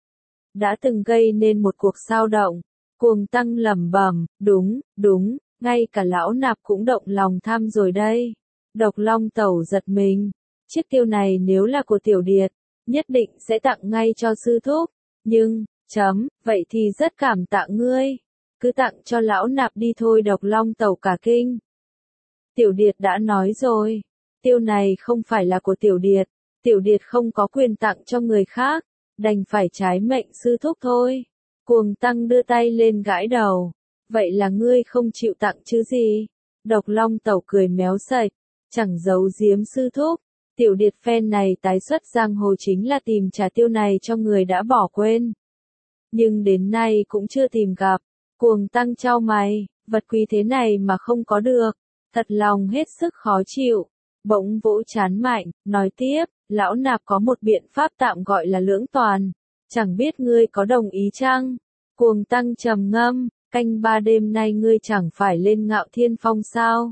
Đã từng gây nên một cuộc xao động, Cuồng Tăng lẩm bẩm, đúng, đúng, ngay cả lão nạp cũng động lòng tham rồi đây. Độc Long Tẩu giật mình, chiếc tiêu này nếu là của Tiểu Điệt, nhất định sẽ tặng ngay cho sư thúc, nhưng, chấm, vậy thì rất cảm tạ ngươi, cứ tặng cho lão nạp đi thôi. Độc Long Tẩu cả kinh. Tiểu Điệt đã nói rồi, tiêu này không phải là của Tiểu Điệt, Tiểu Điệt không có quyền tặng cho người khác, đành phải trái mệnh sư thúc thôi. Cuồng Tăng đưa tay lên gãi đầu, vậy là ngươi không chịu tặng chứ gì? Độc Long Tẩu cười méo sạch, chẳng giấu giếm sư thúc, Tiểu Điệt phen này tái xuất giang hồ chính là tìm trả tiêu này cho người đã bỏ quên. Nhưng đến nay cũng chưa tìm gặp. Cuồng Tăng chau mày, vật quý thế này mà không có được, thật lòng hết sức khó chịu. Bỗng vỗ chán mạnh, nói tiếp, lão nạp có một biện pháp tạm gọi là lưỡng toàn, chẳng biết ngươi có đồng ý chăng? Cuồng Tăng trầm ngâm, canh ba đêm nay ngươi chẳng phải lên Ngạo Thiên Phong sao?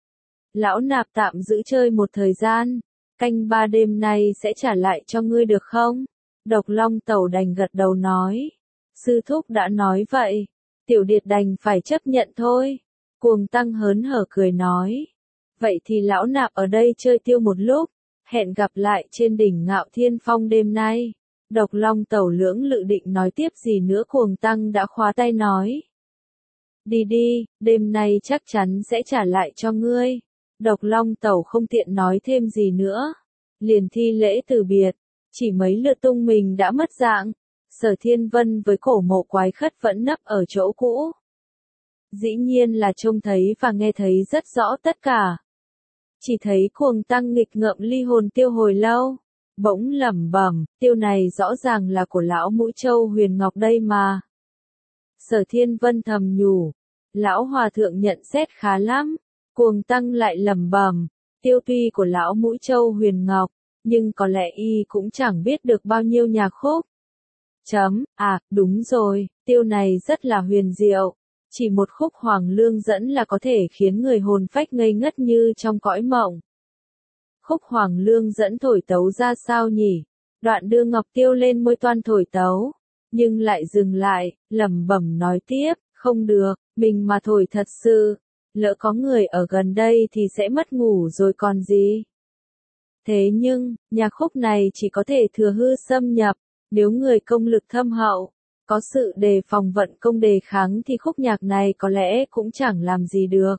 Lão nạp tạm giữ chơi một thời gian, canh ba đêm nay sẽ trả lại cho ngươi được không? Độc Long Tẩu đành gật đầu nói, sư thúc đã nói vậy, Tiểu Điệt đành phải chấp nhận thôi. Cuồng Tăng hớn hở cười nói, vậy thì lão nạp ở đây chơi tiêu một lúc, hẹn gặp lại trên đỉnh Ngạo Thiên Phong đêm nay. Độc Long Tẩu lưỡng lự định nói tiếp gì nữa, Cuồng Tăng đã khóa tay nói, đi đi, đêm nay chắc chắn sẽ trả lại cho ngươi. Độc Long Tẩu không tiện nói thêm gì nữa, liền thi lễ từ biệt, chỉ mấy lượt tung mình đã mất dạng. Sở Thiên Vân với Cổ Mộ Quái Khất vẫn nấp ở chỗ cũ. Dĩ nhiên là trông thấy và nghe thấy rất rõ tất cả. Chỉ thấy Cuồng Tăng nghịch ngợm ly hồn tiêu hồi lâu, bỗng lẩm bẩm, tiêu này rõ ràng là của lão Mũi Châu Huyền Ngọc đây mà. Sở Thiên Vân thầm nhủ, lão hòa thượng nhận xét khá lắm. Cuồng Tăng lại lẩm bẩm, tiêu tuy của lão Mũi Châu Huyền Ngọc, nhưng có lẽ y cũng chẳng biết được bao nhiêu nhạc khúc. Chấm, à, đúng rồi, tiêu này rất là huyền diệu, chỉ một khúc Hoàng Lương Dẫn là có thể khiến người hồn phách ngây ngất như trong cõi mộng. Khúc Hoàng Lương Dẫn thổi tấu ra sao nhỉ? Đoạn đưa ngọc tiêu lên môi toan thổi tấu, nhưng lại dừng lại, lẩm bẩm nói tiếp, không được, mình mà thổi thật sự, lỡ có người ở gần đây thì sẽ mất ngủ rồi còn gì. Thế nhưng, nhạc khúc này chỉ có thể thừa hư xâm nhập, nếu người công lực thâm hậu, có sự đề phòng vận công đề kháng thì khúc nhạc này có lẽ cũng chẳng làm gì được.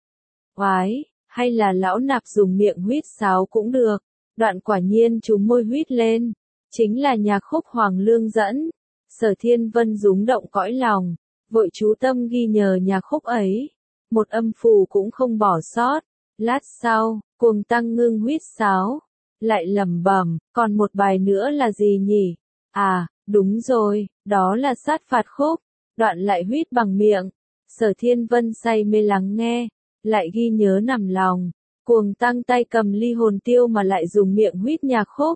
Oái, hay là lão nạp dùng miệng huýt sáo cũng được. Đoạn quả nhiên chúng môi huýt lên, chính là nhạc khúc Hoàng Lương Dẫn. Sở Thiên Vân rúng động cõi lòng, vội chú tâm ghi nhớ nhạc khúc ấy, một âm phù cũng không bỏ sót. Lát sau, Cuồng Tăng ngưng huýt sáo, lại lẩm bẩm, còn một bài nữa là gì nhỉ? À, đúng rồi, đó là sát phạt khúc. Đoạn lại huýt bằng miệng. Sở Thiên Vân say mê lắng nghe, lại ghi nhớ nằm lòng. Cuồng Tăng tay cầm ly hồn tiêu mà lại dùng miệng huýt nhạc khúc.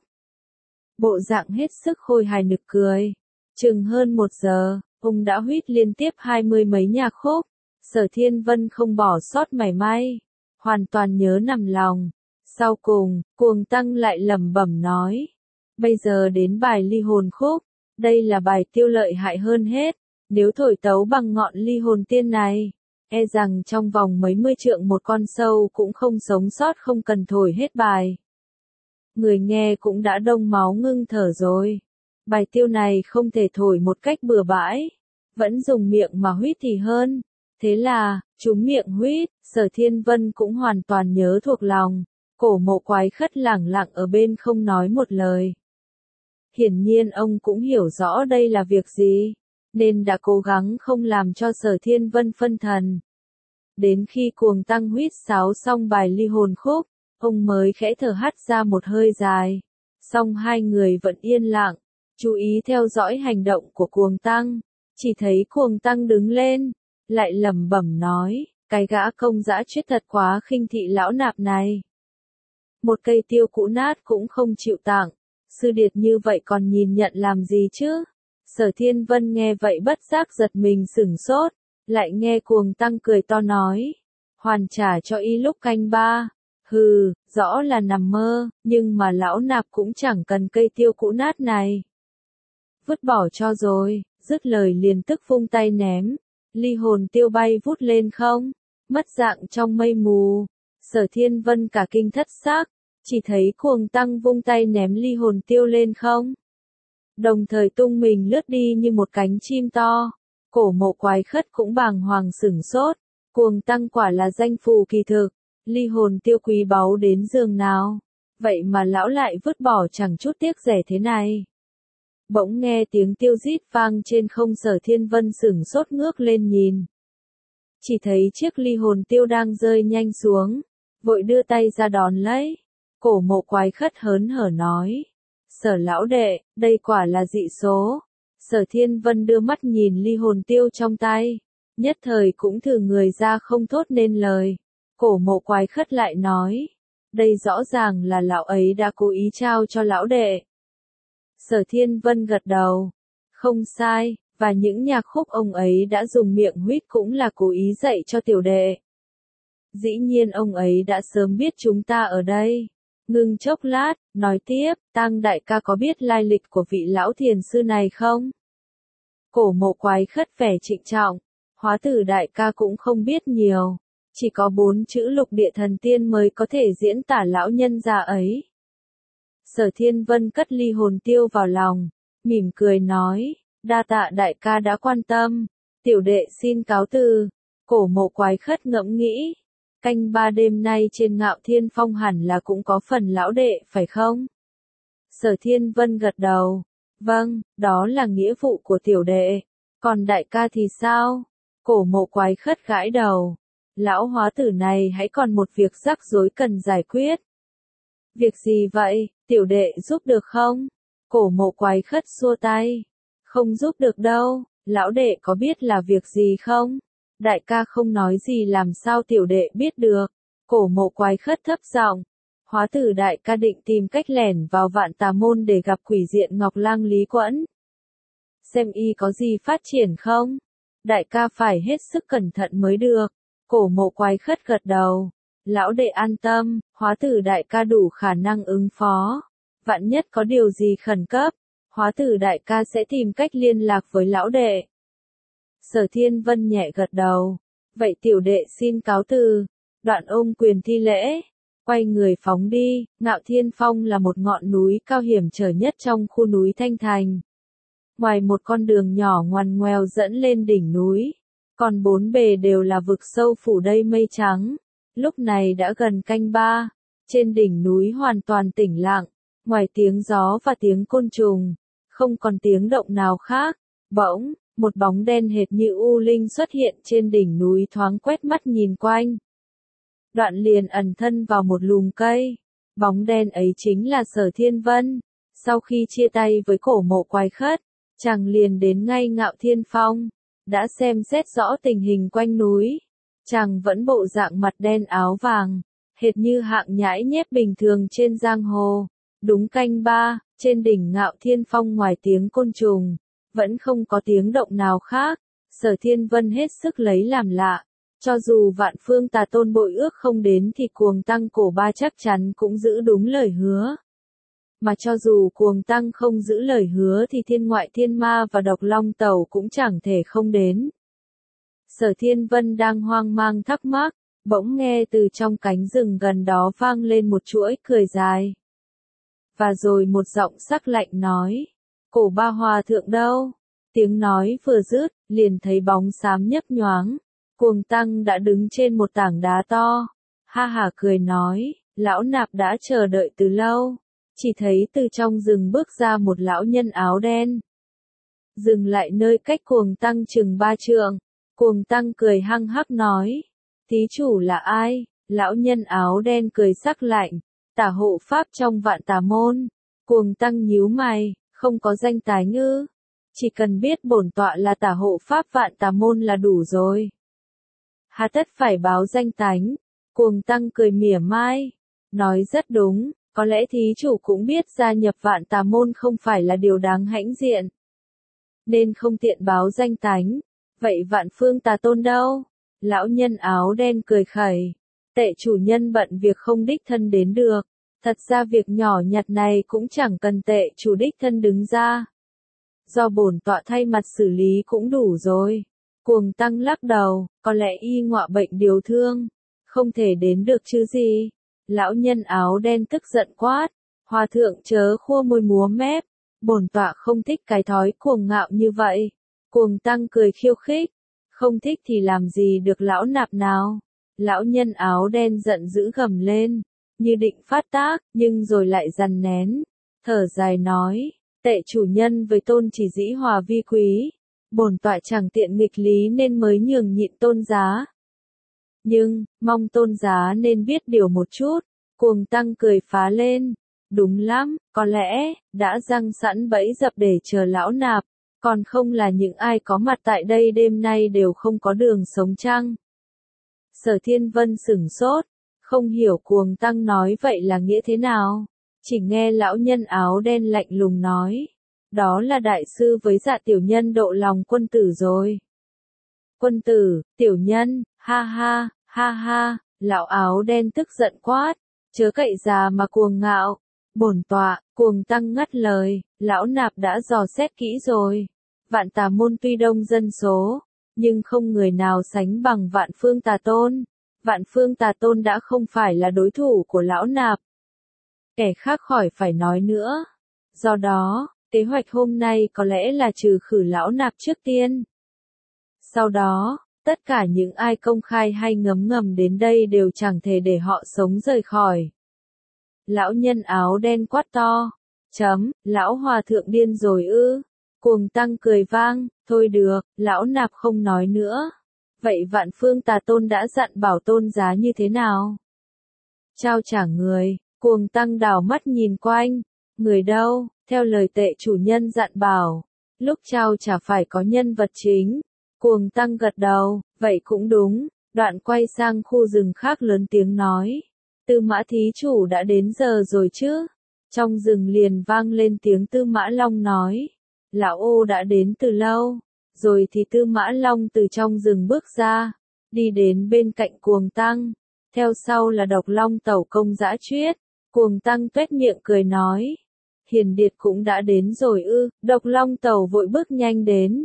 Bộ dạng hết sức khôi hài nực cười. Chừng hơn một giờ, ông đã huýt liên tiếp hai mươi mấy nhạc khúc. Sở Thiên Vân không bỏ sót mảy may, hoàn toàn nhớ nằm lòng. Sau cùng, Cuồng Tăng lại lẩm bẩm nói, bây giờ đến bài ly hồn khúc, đây là bài tiêu lợi hại hơn hết, nếu thổi tấu bằng ngọn ly hồn tiên này, e rằng trong vòng mấy mươi trượng một con sâu cũng không sống sót không cần thổi hết bài. Người nghe cũng đã đông máu ngưng thở rồi. Bài tiêu này không thể thổi một cách bừa bãi, vẫn dùng miệng mà huýt thì hơn. Thế là, chúng miệng huýt, Sở Thiên Vân cũng hoàn toàn nhớ thuộc lòng. Cổ Mộ Quái Khất lẳng lặng ở bên không nói một lời. Hiển nhiên ông cũng hiểu rõ đây là việc gì, nên đã cố gắng không làm cho Sở Thiên Vân phân thần. Đến khi Cuồng Tăng huýt sáo xong bài ly hồn khúc, ông mới khẽ thở hắt ra một hơi dài. Song hai người vẫn yên lặng, chú ý theo dõi hành động của Cuồng Tăng. Chỉ thấy Cuồng Tăng đứng lên, lại lẩm bẩm nói, cái gã công dã chết thật quá khinh thị lão nạp này. Một cây tiêu cũ nát cũng không chịu tặng, sư điệt như vậy còn nhìn nhận làm gì chứ? Sở Thiên Vân nghe vậy bất giác giật mình sửng sốt, Lại nghe cuồng tăng cười to nói. Hoàn trả cho y lúc canh ba. Hừ, rõ là nằm mơ, nhưng mà lão nạp cũng chẳng cần cây tiêu cũ nát này. Vứt bỏ cho rồi, dứt lời liền tức vung tay ném. Ly hồn tiêu bay vút lên không, mất dạng trong mây mù. Sở Thiên Vân cả kinh thất xác, chỉ thấy cuồng tăng vung tay ném ly hồn tiêu lên không. Đồng thời tung mình lướt đi như một cánh chim to. Cổ Mộ Quái Khất cũng bàng hoàng sửng sốt, cuồng tăng quả là danh phù kỳ thực, ly hồn tiêu quý báu đến giường nào. Vậy mà lão lại vứt bỏ chẳng chút tiếc rẻ thế này. Bỗng nghe tiếng tiêu rít vang trên không, Sở Thiên Vân sửng sốt ngước lên nhìn. Chỉ thấy chiếc ly hồn tiêu đang rơi nhanh xuống, vội đưa tay ra đón lấy. Cổ Mộ Quái Khất hớn hở nói. Sở lão đệ, đây quả là dị số. Sở Thiên Vân đưa mắt nhìn ly hồn tiêu trong tay, nhất thời cũng thử người ra không thốt nên lời. Cổ Mộ Quái Khất lại nói. Đây rõ ràng là lão ấy đã cố ý trao cho lão đệ. Sở Thiên Vân gật đầu. Không sai, và những nhạc khúc ông ấy đã dùng miệng huýt cũng là cố ý dạy cho tiểu đệ. Dĩ nhiên ông ấy đã sớm biết chúng ta ở đây. Ngưng chốc lát, nói tiếp, Tang đại ca có biết lai lịch của vị lão thiền sư này không? Cổ Mộ Quái Khất vẻ trịnh trọng, Hóa Tử đại ca cũng không biết nhiều, chỉ có bốn chữ lục địa thần tiên mới có thể diễn tả lão nhân già ấy. Sở Thiên Vân cất ly hồn tiêu vào lòng, mỉm cười nói, đa tạ đại ca đã quan tâm, tiểu đệ xin cáo từ. Cổ Mộ Quái Khất ngẫm nghĩ, canh ba đêm nay trên Ngạo Thiên Phong hẳn là cũng có phần lão đệ phải không? Sở Thiên Vân gật đầu, vâng, đó là nghĩa vụ của tiểu đệ, còn đại ca thì sao? Cổ Mộ Quái Khất gãi đầu, lão hóa tử này hãy còn một việc rắc rối cần giải quyết. Việc gì vậy, tiểu đệ giúp được không? Cổ Mộ Quái Khất xua tay, không giúp được đâu, lão đệ có biết là việc gì không? Đại ca không nói gì làm sao tiểu đệ biết được. Cổ Mộ Quái Khất thấp giọng, Hóa Tử đại ca định tìm cách lẻn vào Vạn Tà Môn để gặp quỷ diện Ngọc Lang Lý Quẫn. Xem y có gì phát triển không? Đại ca phải hết sức cẩn thận mới được. Cổ Mộ Quái Khất gật đầu. Lão đệ an tâm, Hóa Tử đại ca đủ khả năng ứng phó. Vạn nhất có điều gì khẩn cấp, Hóa Tử đại ca sẽ tìm cách liên lạc với lão đệ. Sở Thiên Vân nhẹ gật đầu. Vậy tiểu đệ xin cáo từ. Đoạn ôm quyền thi lễ, quay người phóng đi. Ngạo Thiên Phong là một ngọn núi cao hiểm trở nhất trong khu núi Thanh Thành. Ngoài một con đường nhỏ ngoằn ngoèo dẫn lên đỉnh núi, còn bốn bề đều là vực sâu phủ đầy mây trắng. Lúc này đã gần canh ba, trên đỉnh núi hoàn toàn tĩnh lặng, ngoài tiếng gió và tiếng côn trùng, không còn tiếng động nào khác. Bỗng, một bóng đen hệt như u linh xuất hiện trên đỉnh núi thoáng quét mắt nhìn quanh. Đoạn liền ẩn thân vào một lùm cây. Bóng đen ấy chính là Sở Thiên Vân. Sau khi chia tay với Cổ Mộ Quái Khất, chàng liền đến ngay Ngạo Thiên Phong, đã xem xét rõ tình hình quanh núi. Chàng vẫn bộ dạng mặt đen áo vàng, hệt như hạng nhãi nhép bình thường trên giang hồ. Đúng canh ba, trên đỉnh Ngạo Thiên Phong ngoài tiếng côn trùng, vẫn không có tiếng động nào khác. Sở Thiên Vân hết sức lấy làm lạ. Cho dù Vạn Phương Tà Tôn bội ước không đến thì cuồng tăng cổ ba chắc chắn cũng giữ đúng lời hứa. Mà cho dù cuồng tăng không giữ lời hứa thì Thiên Ngoại Thiên Ma và Độc Long Tẩu cũng chẳng thể không đến. Sở Thiên Vân đang hoang mang thắc mắc, bỗng nghe từ trong cánh rừng gần đó vang lên một chuỗi cười dài. Và rồi một giọng sắc lạnh nói, Cổ Ba Hòa thượng đâu? Tiếng nói vừa dứt, liền thấy bóng xám nhấp nhoáng. Cuồng tăng đã đứng trên một tảng đá to. Ha hả cười nói, lão nạp đã chờ đợi từ lâu. Chỉ thấy từ trong rừng bước ra một lão nhân áo đen. Dừng lại nơi cách cuồng tăng chừng ba trượng. Cuồng tăng cười hăng hắc nói, thí chủ là ai? Lão nhân áo đen cười sắc lạnh, tả hộ pháp trong Vạn Tà Môn. Cuồng tăng nhíu mày, không có danh tái ngư. Chỉ cần biết bổn tọa là tả hộ pháp Vạn Tà Môn là đủ rồi. Hà tất phải báo danh tánh. Cuồng tăng cười mỉa mai, nói rất đúng, có lẽ thí chủ cũng biết gia nhập Vạn Tà Môn không phải là điều đáng hãnh diện, nên không tiện báo danh tánh. Vậy Vạn Phương Tà Tôn đâu? Lão nhân áo đen cười khẩy. Tệ chủ nhân bận việc không đích thân đến được. Thật ra việc nhỏ nhặt này cũng chẳng cần tệ chủ đích thân đứng ra. Do bổn tọa thay mặt xử lý cũng đủ rồi. Cuồng Tăng lắc đầu, có lẽ y ngọa bệnh điều thương. Không thể đến được chứ gì. Lão nhân áo đen tức giận quát. Hòa thượng chớ khua môi múa mép. Bổn tọa không thích cái thói cuồng ngạo như vậy. Cuồng Tăng cười khiêu khích. Không thích thì làm gì được lão nạp nào. Lão nhân áo đen giận dữ gầm lên. Như định phát tác, nhưng rồi lại dằn nén. Thở dài nói. Tệ chủ nhân với tôn chỉ dĩ hòa vi quý. Bổn tọa chẳng tiện nghịch lý nên mới nhường nhịn tôn giá. Nhưng, mong tôn giá nên biết điều một chút. Cuồng Tăng cười phá lên. Đúng lắm, có lẽ, đã răng sẵn bẫy dập để chờ lão nạp. Còn không là những ai có mặt tại đây đêm nay đều không có đường sống chăng? Sở Thiên Vân sửng sốt. Không hiểu Cuồng Tăng nói vậy là nghĩa thế nào. Chỉ nghe lão nhân áo đen lạnh lùng nói. Đó là đại sư với dạ tiểu nhân độ lòng quân tử rồi. Quân tử, tiểu nhân, ha ha, ha ha, lão áo đen tức giận quát. Chớ cậy già mà cuồng ngạo. Bổn tọa, Cuồng Tăng ngắt lời, lão nạp đã dò xét kỹ rồi. Vạn Tà môn tuy đông dân số, nhưng không người nào sánh bằng Vạn Phương Tà Tôn. Vạn Phương Tà Tôn đã không phải là đối thủ của lão nạp. Kẻ khác khỏi phải nói nữa. Do đó, kế hoạch hôm nay có lẽ là trừ khử lão nạp trước tiên. Sau đó, tất cả những ai công khai hay ngấm ngầm đến đây đều chẳng thể để họ sống rời khỏi. Lão nhân áo đen quát to. Chấm, lão hòa thượng điên rồi ư. Cuồng Tăng cười vang, thôi được, lão nạp không nói nữa. Vậy Vạn Phương Tà Tôn đã dặn bảo tôn giá như thế nào? Trao trả người, Cuồng Tăng đảo mắt nhìn quanh. Người đâu, theo lời tệ chủ nhân dặn bảo. Lúc trao trả phải có nhân vật chính. Cuồng Tăng gật đầu, vậy cũng đúng. Đoạn quay sang khu rừng khác lớn tiếng nói. Tư Mã thí chủ đã đến giờ rồi chứ? Trong rừng liền vang lên tiếng Tư Mã Long nói. Lão ô đã đến từ lâu. Rồi thì Tư Mã Long từ trong rừng bước ra. Đi đến bên cạnh Cuồng Tăng. Theo sau là Độc Long Tẩu Công Dã Chuyết. Cuồng Tăng tuét miệng cười nói. Hiền Điệt cũng đã đến rồi ư. Độc Long Tẩu vội bước nhanh đến.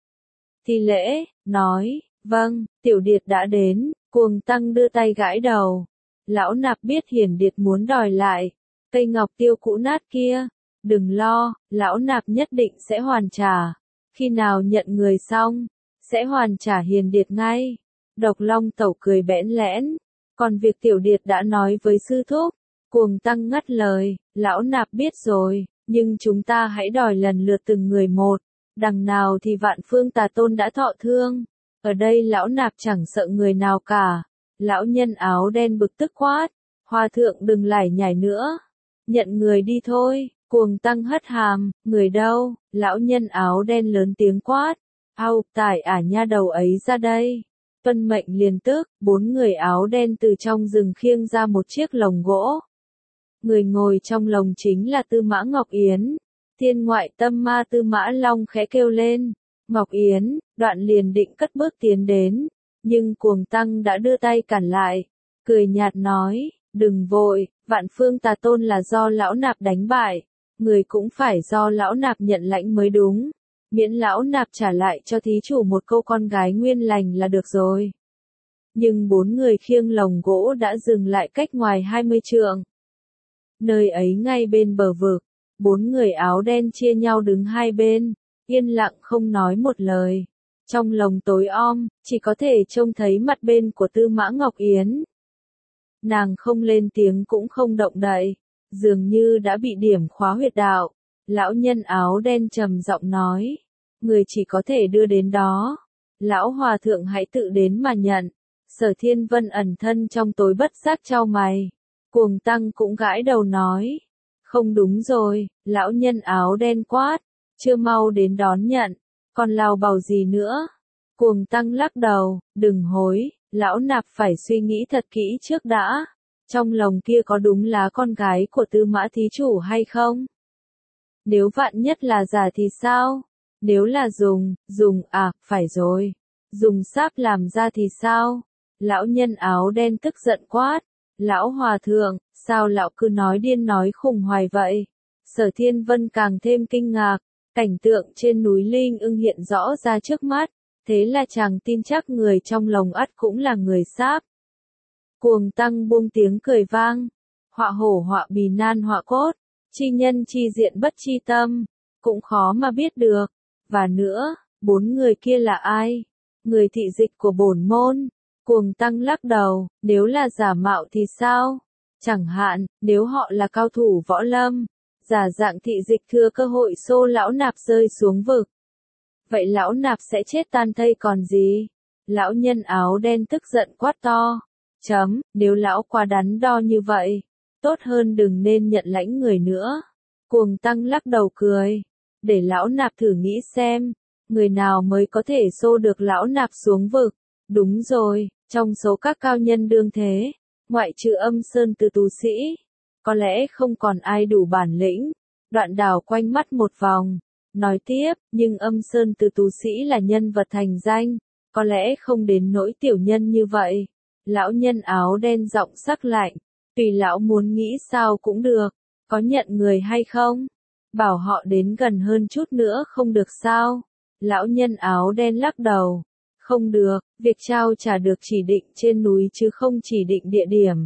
Thi lễ, nói. Vâng, Tiểu Điệt đã đến. Cuồng Tăng đưa tay gãi đầu. Lão nạp biết Hiền Điệt muốn đòi lại. Cây ngọc tiêu cũ nát kia. Đừng lo, lão nạp nhất định sẽ hoàn trả. Khi nào nhận người xong, sẽ hoàn trả Hiền Điệt ngay. Độc Long Tẩu cười bẽn lẽn. Còn việc Tiểu Điệt đã nói với sư thúc. Cuồng Tăng ngắt lời, lão nạp biết rồi, nhưng chúng ta hãy đòi lần lượt từng người một. Đằng nào thì Vạn Phương Tà Tôn đã thọ thương. Ở đây lão nạp chẳng sợ người nào cả. Lão nhân áo đen bực tức quát. Hòa thượng đừng lải nhải nữa. Nhận người đi thôi. Cuồng Tăng hất hàm. Người đâu? Lão nhân áo đen lớn tiếng quát. Ao, tải ả nha đầu ấy ra đây. Tuân mệnh liền tức. Bốn người áo đen từ trong rừng khiêng ra một chiếc lồng gỗ. Người ngồi trong lồng chính là Tư Mã Ngọc Yến. Thiên ngoại tâm ma Tư Mã Long khẽ kêu lên. Ngọc Yến, đoạn liền định cất bước tiến đến. Nhưng Cuồng Tăng đã đưa tay cản lại. Cười nhạt nói, đừng vội, Vạn Phương Tà Tôn là do lão nạp đánh bại. Người cũng phải do lão nạp nhận lãnh mới đúng. Miễn lão nạp trả lại cho thí chủ một câu con gái nguyên lành là được rồi. Nhưng bốn người khiêng lồng gỗ đã dừng lại cách ngoài hai mươi trượng. Nơi ấy ngay bên bờ vực, bốn người áo đen chia nhau đứng hai bên, yên lặng không nói một lời. Trong lồng tối om, chỉ có thể trông thấy mặt bên của Tư Mã Ngọc Yến. Nàng không lên tiếng cũng không động đậy, dường như đã bị điểm khóa huyệt đạo. Lão nhân áo đen trầm giọng nói, người chỉ có thể đưa đến đó. Lão hòa thượng hãy tự đến mà nhận. Sở Thiên Vân ẩn thân trong tối bất giác chau mày. Cuồng Tăng cũng gãi đầu nói, không đúng rồi. Lão nhân áo đen quát, chưa mau đến đón nhận, còn lao bào gì nữa. Cuồng Tăng lắc đầu, đừng hối, lão nạp phải suy nghĩ thật kỹ trước đã. Trong lồng kia có đúng là con gái của Tư Mã thí chủ hay không? Nếu vạn nhất là giả thì sao? Nếu là dùng, dùng, à, phải rồi. Dùng sáp làm ra thì sao? Lão nhân áo đen tức giận quát. Lão hòa thượng, sao lão cứ nói điên nói khùng hoài vậy? Sở Thiên Vân càng thêm kinh ngạc, cảnh tượng trên núi Linh Ưng hiện rõ ra trước mắt, thế là chàng tin chắc người trong lồng ắt cũng là người sáp. Cuồng Tăng buông tiếng cười vang, họa hổ họa bì nan họa cốt, chi nhân chi diện bất chi tâm, cũng khó mà biết được. Và nữa, bốn người kia là ai? Người thị dịch của bổn môn. Cuồng Tăng lắc đầu, nếu là giả mạo thì sao? Chẳng hạn, nếu họ là cao thủ võ lâm, giả dạng thị dịch thừa cơ hội xô lão nạp rơi xuống vực. Vậy lão nạp sẽ chết tan thây còn gì? Lão nhân áo đen tức giận quát to. Chấm, nếu lão quá đắn đo như vậy, tốt hơn đừng nên nhận lãnh người nữa. Cuồng Tăng lắc đầu cười. Để lão nạp thử nghĩ xem, người nào mới có thể xô được lão nạp xuống vực. Đúng rồi, trong số các cao nhân đương thế, ngoại trừ Âm Sơn Từ tu sĩ, có lẽ không còn ai đủ bản lĩnh. Đoạn đảo quanh mắt một vòng, nói tiếp, nhưng Âm Sơn Từ tu sĩ là nhân vật thành danh, có lẽ không đến nỗi tiểu nhân như vậy. Lão nhân áo đen giọng sắc lạnh, tùy lão muốn nghĩ sao cũng được, có nhận người hay không? Bảo họ đến gần hơn chút nữa không được sao? Lão nhân áo đen lắc đầu. Không được, việc trao trả được chỉ định trên núi chứ không chỉ định địa điểm.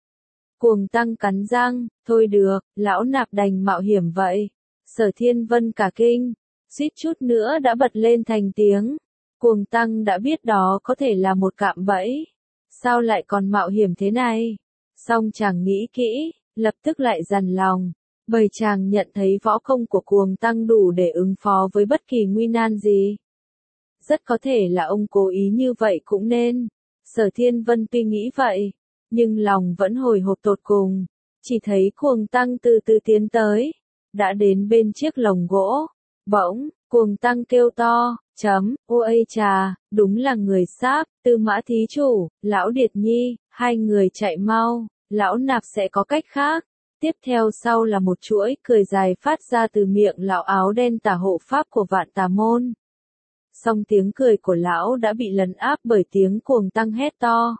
Cuồng Tăng cắn răng, thôi được, lão nạp đành mạo hiểm vậy. Sở Thiên Vân cả kinh, suýt chút nữa đã bật lên thành tiếng. Cuồng Tăng đã biết đó có thể là một cạm bẫy. Sao lại còn mạo hiểm thế này? Song chàng nghĩ kỹ, lập tức lại dằn lòng. Bởi chàng nhận thấy võ công của Cuồng Tăng đủ để ứng phó với bất kỳ nguy nan gì. Rất có thể là ông cố ý như vậy cũng nên. Sở Thiên Vân tuy nghĩ vậy, nhưng lòng vẫn hồi hộp tột cùng. Chỉ thấy Cuồng Tăng từ từ tiến tới, đã đến bên chiếc lồng gỗ. Bỗng, Cuồng Tăng kêu to, chấm, ôi chà, đúng là người sáp, Tư Mã thí chủ, lão Điệt Nhi, hai người chạy mau, lão nạp sẽ có cách khác. Tiếp theo sau là một chuỗi cười dài phát ra từ miệng lão áo đen tả hộ pháp của Vạn Tà Môn. Song tiếng cười của lão đã bị lấn áp bởi tiếng Cuồng Tăng hét to.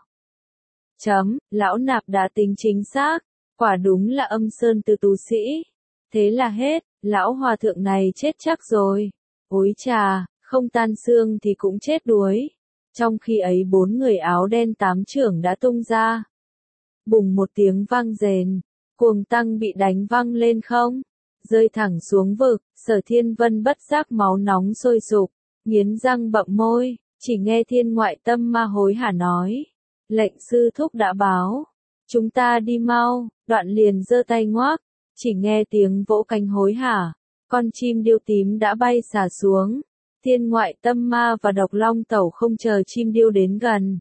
Chấm, lão nạp đã tính chính xác, quả đúng là Âm Sơn Từ tu sĩ. Thế là hết, lão hòa thượng này chết chắc rồi. Ôi chà, không tan xương thì cũng chết đuối. Trong khi ấy bốn người áo đen tám trưởng đã tung ra. Bùng một tiếng vang rền, Cuồng Tăng bị đánh văng lên không, rơi thẳng xuống vực. Sở Thiên Vân bất giác máu nóng sôi sục, nghiến răng bậm môi, chỉ nghe Thiên Ngoại Tâm Ma hối hả nói. Lệnh sư thúc đã báo, chúng ta đi mau. Đoạn liền giơ tay ngoác, chỉ nghe tiếng vỗ cánh hối hả, con chim điêu tím đã bay xả xuống. Thiên Ngoại Tâm Ma và Độc Long Tẩu không chờ chim điêu đến gần,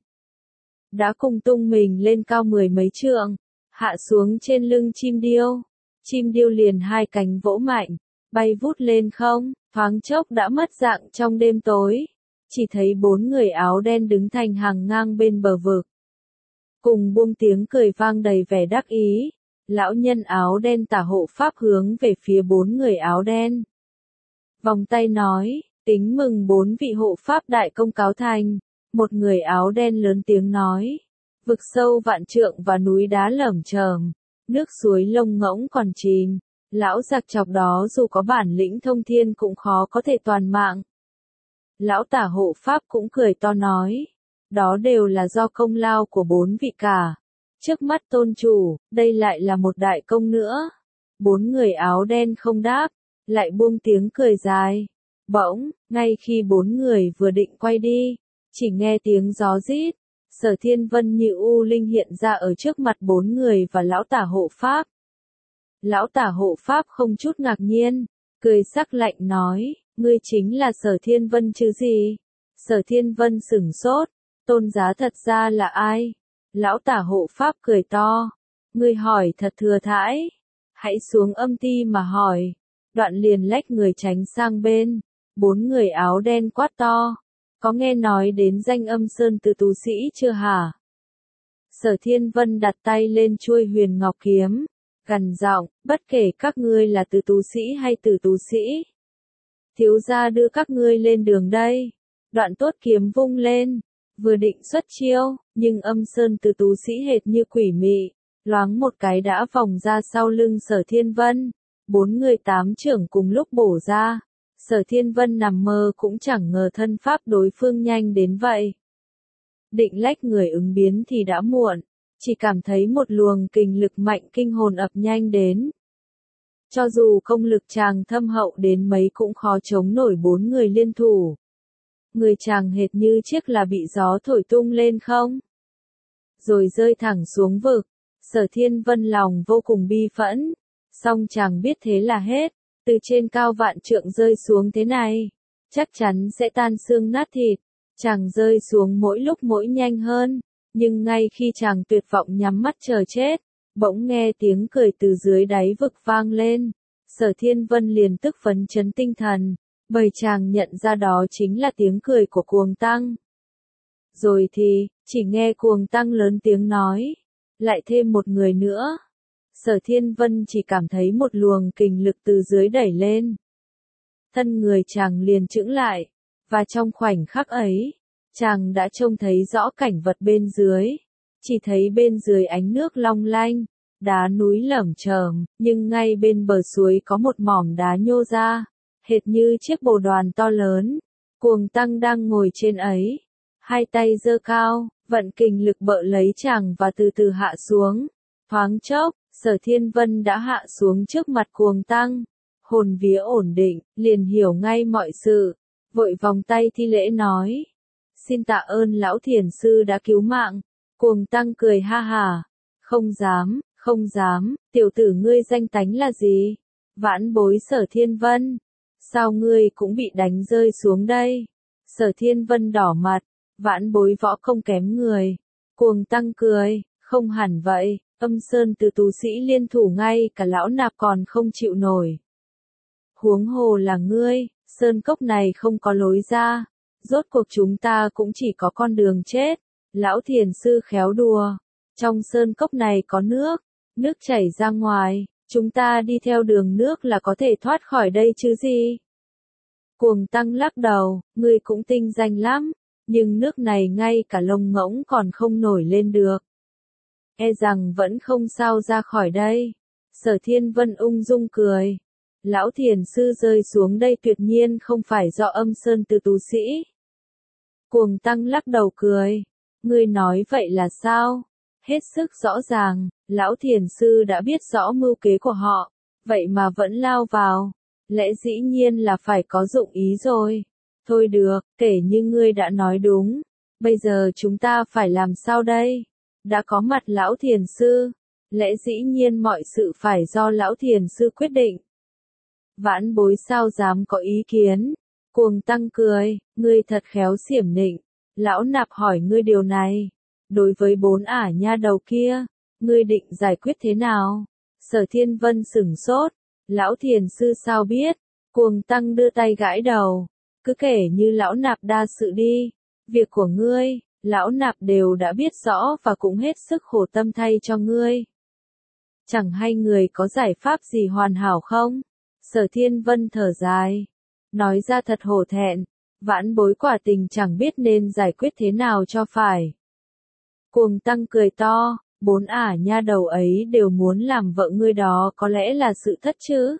đã cùng tung mình lên cao mười mấy trượng, hạ xuống trên lưng chim điêu. Chim điêu liền hai cánh vỗ mạnh, bay vút lên không, thoáng chốc đã mất dạng trong đêm tối. Chỉ thấy bốn người áo đen đứng thành hàng ngang bên bờ vực, cùng buông tiếng cười vang đầy vẻ đắc ý. Lão nhân áo đen tả hộ pháp hướng về phía bốn người áo đen, vòng tay nói, tính mừng bốn vị hộ pháp đại công cáo thành. Một người áo đen lớn tiếng nói, vực sâu vạn trượng và núi đá lởm chởm, nước suối lông ngỗng còn chìm, lão giặc chọc đó dù có bản lĩnh thông thiên cũng khó có thể toàn mạng. Lão tả hộ pháp cũng cười to nói, đó đều là do công lao của bốn vị cả. Trước mắt tôn chủ, đây lại là một đại công nữa. Bốn người áo đen không đáp, lại buông tiếng cười dài. Bỗng, ngay khi bốn người vừa định quay đi, chỉ nghe tiếng gió rít. Sở Thiên Vân như u linh hiện ra ở trước mặt bốn người và lão tả hộ pháp. Lão tả hộ pháp không chút ngạc nhiên, cười sắc lạnh nói, ngươi chính là Sở Thiên Vân chứ gì? Sở Thiên Vân sửng sốt, tôn giá thật ra là ai? Lão tả hộ pháp cười to, ngươi hỏi thật thừa thãi, hãy xuống âm ti mà hỏi. Đoạn liền lách người tránh sang bên. Bốn người áo đen quát to, có nghe nói đến danh Âm Sơn Từ tu sĩ chưa hả? Sở Thiên Vân đặt tay lên chuôi huyền ngọc kiếm, gằn giọng, bất kể các ngươi là Từ tu sĩ hay Từ tu sĩ, thiếu gia đưa các ngươi lên đường đây. Đoạn tốt kiếm vung lên, vừa định xuất chiêu, nhưng âm sơn từ tú sĩ hệt như quỷ mị, loáng một cái đã vòng ra sau lưng Sở Thiên Vân. Bốn người tám trưởng cùng lúc bổ ra. Sở Thiên Vân nằm mơ cũng chẳng ngờ thân pháp đối phương nhanh đến vậy. Định lách người ứng biến thì đã muộn, chỉ cảm thấy một luồng kình lực mạnh kinh hồn ập nhanh đến. Cho dù công lực chàng thâm hậu đến mấy cũng khó chống nổi bốn người liên thủ. Người chàng hệt như chiếc là bị gió thổi tung lên không, rồi rơi thẳng xuống vực. Sở Thiên Vân lòng vô cùng bi phẫn, song chàng biết thế là hết, từ trên cao vạn trượng rơi xuống thế này, chắc chắn sẽ tan xương nát thịt. Chàng rơi xuống mỗi lúc mỗi nhanh hơn, nhưng ngay khi chàng tuyệt vọng nhắm mắt chờ chết, bỗng nghe tiếng cười từ dưới đáy vực vang lên. Sở Thiên Vân liền tức phấn chấn tinh thần, bởi chàng nhận ra đó chính là tiếng cười của Cuồng Tăng. Rồi thì, chỉ nghe Cuồng Tăng lớn tiếng nói, lại thêm một người nữa. Sở Thiên Vân chỉ cảm thấy một luồng kình lực từ dưới đẩy lên. Thân người chàng liền chững lại, và trong khoảnh khắc ấy, chàng đã trông thấy rõ cảnh vật bên dưới. Chỉ thấy bên dưới ánh nước long lanh, đá núi lởm chởm, nhưng ngay bên bờ suối có một mỏm đá nhô ra, hệt như chiếc bồ đoàn to lớn. Cuồng Tăng đang ngồi trên ấy, hai tay giơ cao, vận kình lực bợ lấy chàng và từ từ hạ xuống. Thoáng chốc, Sở Thiên Vân đã hạ xuống trước mặt Cuồng Tăng, hồn vía ổn định, liền hiểu ngay mọi sự, vội vòng tay thi lễ nói: "Xin tạ ơn lão thiền sư đã cứu mạng." Cuồng Tăng cười ha hả: "Không dám, không dám, tiểu tử ngươi danh tánh là gì?" "Vãn bối Sở Thiên Vân." "Sao ngươi cũng bị đánh rơi xuống đây?" Sở Thiên Vân đỏ mặt: "Vãn bối võ công kém người." Cuồng Tăng cười: "Không hẳn vậy, âm sơn từ tú sĩ liên thủ ngay cả lão nạp còn không chịu nổi. Huống hồ là ngươi, sơn cốc này không có lối ra, rốt cuộc chúng ta cũng chỉ có con đường chết." Lão thiền sư khéo đùa: "Trong sơn cốc này có nước, nước chảy ra ngoài, chúng ta đi theo đường nước là có thể thoát khỏi đây chứ gì?" Cuồng Tăng lắc đầu: "Ngươi cũng tinh danh lắm, nhưng nước này ngay cả lông ngỗng còn không nổi lên được. E rằng vẫn không sao ra khỏi đây." Sở Thiên Vân ung dung cười: "Lão thiền sư rơi xuống đây tuyệt nhiên không phải do âm sơn từ tú sĩ." Cuồng Tăng lắc đầu cười: "Ngươi nói vậy là sao? Hết sức rõ ràng, lão thiền sư đã biết rõ mưu kế của họ, vậy mà vẫn lao vào, lẽ dĩ nhiên là phải có dụng ý rồi. Thôi được, kể như ngươi đã nói đúng, bây giờ chúng ta phải làm sao đây? Đã có mặt lão thiền sư, lẽ dĩ nhiên mọi sự phải do lão thiền sư quyết định." "Vãn bối sao dám có ý kiến?" Cuồng Tăng cười: "Ngươi thật khéo xiểm nịnh. Lão nạp hỏi ngươi điều này, đối với bốn ả nha đầu kia, ngươi định giải quyết thế nào?" Sở Thiên Vân sửng sốt: "Lão thiền sư sao biết?" Cuồng Tăng đưa tay gãi đầu: "Cứ kể như lão nạp đa sự đi, việc của ngươi, lão nạp đều đã biết rõ và cũng hết sức khổ tâm thay cho ngươi. Chẳng hay người có giải pháp gì hoàn hảo không?" Sở Thiên Vân thở dài, nói ra thật hổ thẹn: "Vãn bối quả tình chẳng biết nên giải quyết thế nào cho phải." Cuồng Tăng cười to: "Bốn ả nha đầu ấy đều muốn làm vợ ngươi đó có lẽ là sự thật chứ?"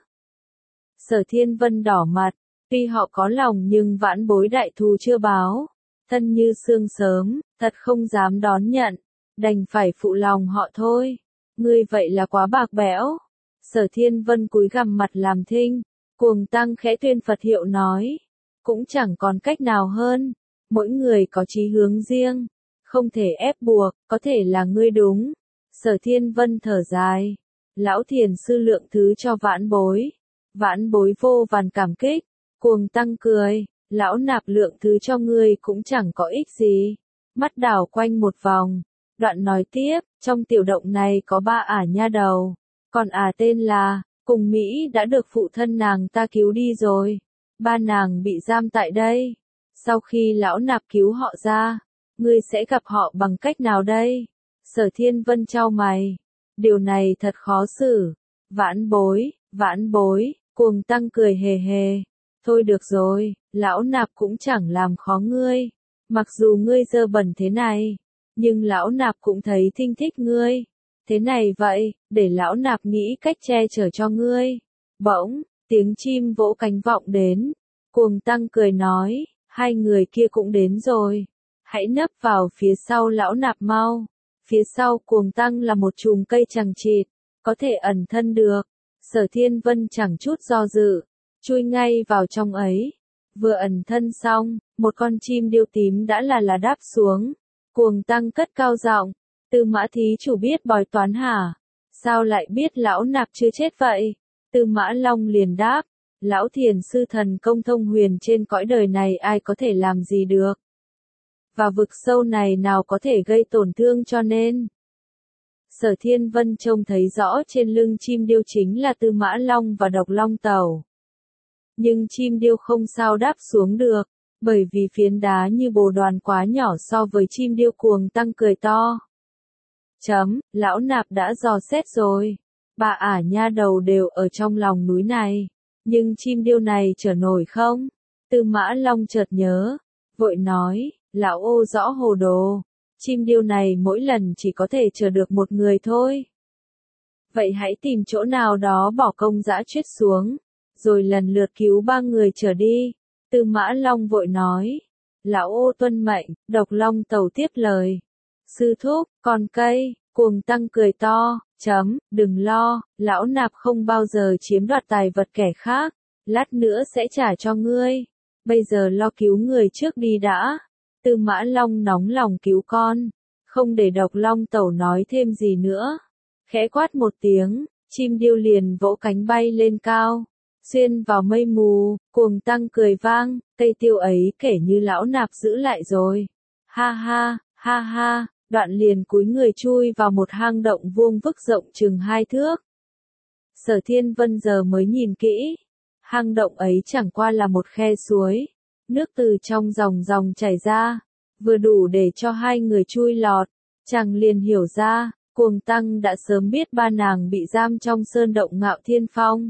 Sở Thiên Vân đỏ mặt: "Tuy họ có lòng nhưng vãn bối đại thù chưa báo, thân như sương sớm, thật không dám đón nhận, đành phải phụ lòng họ thôi." "Ngươi vậy là quá bạc bẽo." Sở Thiên Vân cúi gằm mặt làm thinh. Cuồng Tăng khẽ tuyên Phật hiệu nói: "Cũng chẳng còn cách nào hơn, mỗi người có chí hướng riêng, không thể ép buộc, có thể là ngươi đúng." Sở Thiên Vân thở dài: "Lão thiền sư lượng thứ cho vãn bối, vãn bối vô vàn cảm kích." Cuồng Tăng cười: "Lão nạp lượng thứ cho ngươi cũng chẳng có ích gì." Mắt đảo quanh một vòng, đoạn nói tiếp: "Trong tiểu động này có ba ả nha đầu, còn ả tên là Cùng Mỹ đã được phụ thân nàng ta cứu đi rồi. Ba nàng bị giam tại đây. Sau khi lão nạp cứu họ ra, ngươi sẽ gặp họ bằng cách nào đây?" Sở Thiên Vân chau mày: "Điều này thật khó xử." "Vãn bối, vãn bối." Cuồng Tăng cười hề hề: Thôi được rồi, lão nạp cũng chẳng làm khó ngươi. Mặc dù ngươi dơ bẩn thế này, nhưng lão nạp cũng thấy thinh thích ngươi. Thế này vậy, để lão nạp nghĩ cách che chở cho ngươi. Bỗng, tiếng chim vỗ cánh vọng đến. Cuồng Tăng cười nói, hai người kia cũng đến rồi. Hãy nấp vào phía sau lão nạp mau. Phía sau Cuồng Tăng là một chùm cây chằng chịt, có thể ẩn thân được. Sở Thiên Vân chẳng chút do dự, chui ngay vào trong ấy. Vừa ẩn thân xong, một con chim điêu tím đã là là đáp xuống. Cuồng Tăng cất cao giọng, Tư Mã thí chủ biết bói toán hả? Sao lại biết lão nạp chưa chết vậy? Tư Mã Long liền đáp, lão thiền sư thần công thông huyền trên cõi đời này ai có thể làm gì được. Và vực sâu này nào có thể gây tổn thương cho nên. Sở Thiên Vân trông thấy rõ trên lưng chim điêu chính là Tư Mã Long và Độc Long Tẩu. Nhưng chim điêu không sao đáp xuống được, bởi vì phiến đá như bồ đoàn quá nhỏ so với chim điêu. Cuồng Tăng cười to. Chấm, lão nạp đã dò xét rồi. Bà ả nha đầu đều ở trong lòng núi này. Nhưng chim điêu này chở nổi không? Tư Mã Long chợt nhớ, vội nói, lão ô rõ hồ đồ. Chim điêu này mỗi lần chỉ có thể chở được một người thôi. Vậy hãy tìm chỗ nào đó bỏ công dã trét xuống, rồi lần lượt cứu ba người trở đi. Tư Mã Long vội nói, lão ô tuân mệnh. Độc Long Tẩu tiếp lời, sư thúc, con cây. Cuồng Tăng cười to, chấm, đừng lo, lão nạp không bao giờ chiếm đoạt tài vật kẻ khác, lát nữa sẽ trả cho ngươi. Bây giờ lo cứu người trước đi đã. Tư Mã Long nóng lòng cứu con, không để Độc Long Tẩu nói thêm gì nữa. Khẽ quát một tiếng, chim điêu liền vỗ cánh bay lên cao, xuyên vào mây mù. Cuồng Tăng cười vang, cây tiêu ấy kể như lão nạp giữ lại rồi. Ha ha, ha ha, đoạn liền cúi người chui vào một hang động vuông vức rộng chừng hai thước. Sở Thiên Vân giờ mới nhìn kỹ, hang động ấy chẳng qua là một khe suối, nước từ trong dòng dòng chảy ra, vừa đủ để cho hai người chui lọt. Chàng liền hiểu ra, Cuồng Tăng đã sớm biết ba nàng bị giam trong sơn động Ngạo Thiên Phong.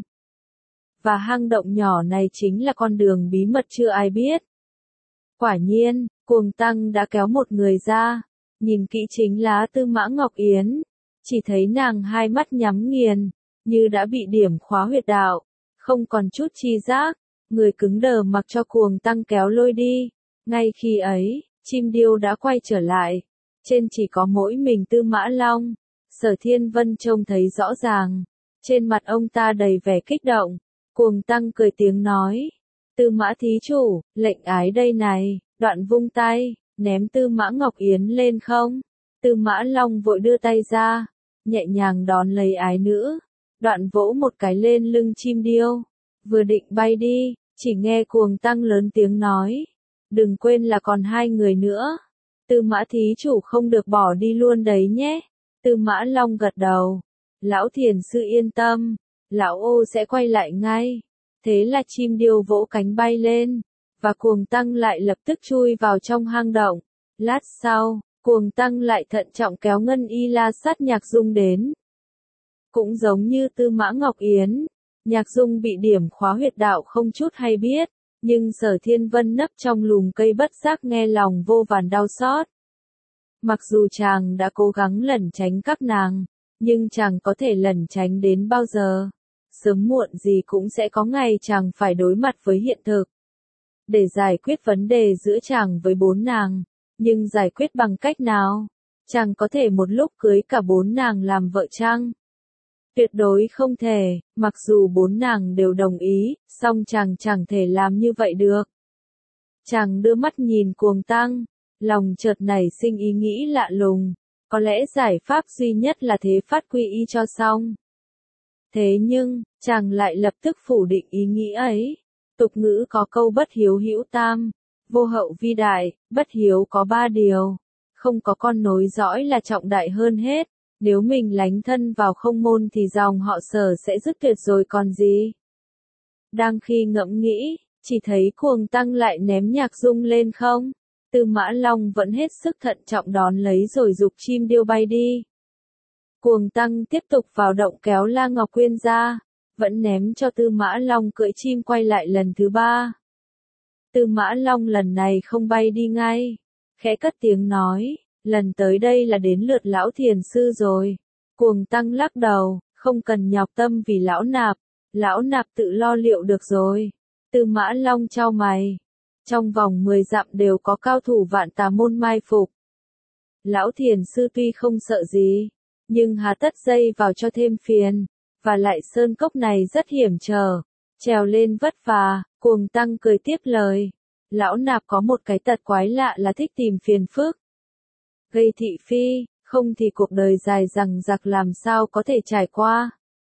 Và hang động nhỏ này chính là con đường bí mật chưa ai biết. Quả nhiên, Cuồng Tăng đã kéo một người ra, nhìn kỹ chính là Tư Mã Ngọc Yến, chỉ thấy nàng hai mắt nhắm nghiền, như đã bị điểm khóa huyệt đạo, không còn chút chi giác, người cứng đờ mặc cho Cuồng Tăng kéo lôi đi. Ngay khi ấy, chim điêu đã quay trở lại, trên chỉ có mỗi mình Tư Mã Long. Sở Thiên Vân trông thấy rõ ràng, trên mặt ông ta đầy vẻ kích động. Cuồng Tăng cười tiếng nói, Tư Mã thí chủ, lệnh ái đây này. Đoạn vung tay, ném Tư Mã Ngọc Yến lên không. Tư Mã Long vội đưa tay ra, nhẹ nhàng đón lấy ái nữ, đoạn vỗ một cái lên lưng chim điêu. Vừa định bay đi, chỉ nghe Cuồng Tăng lớn tiếng nói, đừng quên là còn hai người nữa. Tư Mã thí chủ không được bỏ đi luôn đấy nhé. Tư Mã Long gật đầu, lão thiền sư yên tâm, lão ô sẽ quay lại ngay. Thế là chim điêu vỗ cánh bay lên, và Cuồng Tăng lại lập tức chui vào trong hang động. Lát sau, Cuồng Tăng lại thận trọng kéo Ngân Y La Sát Nhạc Dung đến. Cũng giống như Tư Mã Ngọc Yến, Nhạc Dung bị điểm khóa huyệt đạo không chút hay biết, nhưng Sở Thiên Vân nấp trong lùm cây bất giác nghe lòng vô vàn đau xót. Mặc dù chàng đã cố gắng lẩn tránh các nàng, nhưng chàng có thể lẩn tránh đến bao giờ? Sớm muộn gì cũng sẽ có ngày chàng phải đối mặt với hiện thực. Để giải quyết vấn đề giữa chàng với bốn nàng, nhưng giải quyết bằng cách nào? Chàng có thể một lúc cưới cả bốn nàng làm vợ chăng? Tuyệt đối không thể, mặc dù bốn nàng đều đồng ý, song chàng chẳng thể làm như vậy được. Chàng đưa mắt nhìn Cuồng Tăng, lòng chợt nảy sinh ý nghĩ lạ lùng, có lẽ giải pháp duy nhất là thế phát quy y cho xong. Thế nhưng, chàng lại lập tức phủ định ý nghĩ ấy. Tục ngữ có câu bất hiếu hữu tam, vô hậu vi đại, bất hiếu có ba điều. Không có con nối dõi là trọng đại hơn hết, nếu mình lánh thân vào không môn thì dòng họ Sở sẽ dứt tuyệt rồi còn gì. Đang khi ngẫm nghĩ, chỉ thấy Cuồng Tăng lại ném Nhạc Dung lên không. Tư Mã Long vẫn hết sức thận trọng đón lấy rồi giục chim điêu bay đi. Cuồng Tăng tiếp tục vào động kéo La Ngọc Quyên ra, vẫn ném cho Tư Mã Long cưỡi chim quay lại lần thứ ba. Tư Mã Long lần này không bay đi ngay, khẽ cất tiếng nói, lần tới đây là đến lượt lão thiền sư rồi. Cuồng Tăng lắc đầu, không cần nhọc tâm vì lão nạp, lão nạp tự lo liệu được rồi. Tư Mã Long chau mày, trong vòng mười dặm đều có cao thủ Vạn Tà môn mai phục. Lão thiền sư tuy không sợ gì, nhưng hà tất dây vào cho thêm phiền, và lại sơn cốc này rất hiểm trở, trèo lên vất vả. Cuồng Tăng cười tiếp lời, lão nạp có một cái tật quái lạ là thích tìm phiền phức, gây thị phi, không thì cuộc đời dài dằng dặc làm sao có thể trải qua.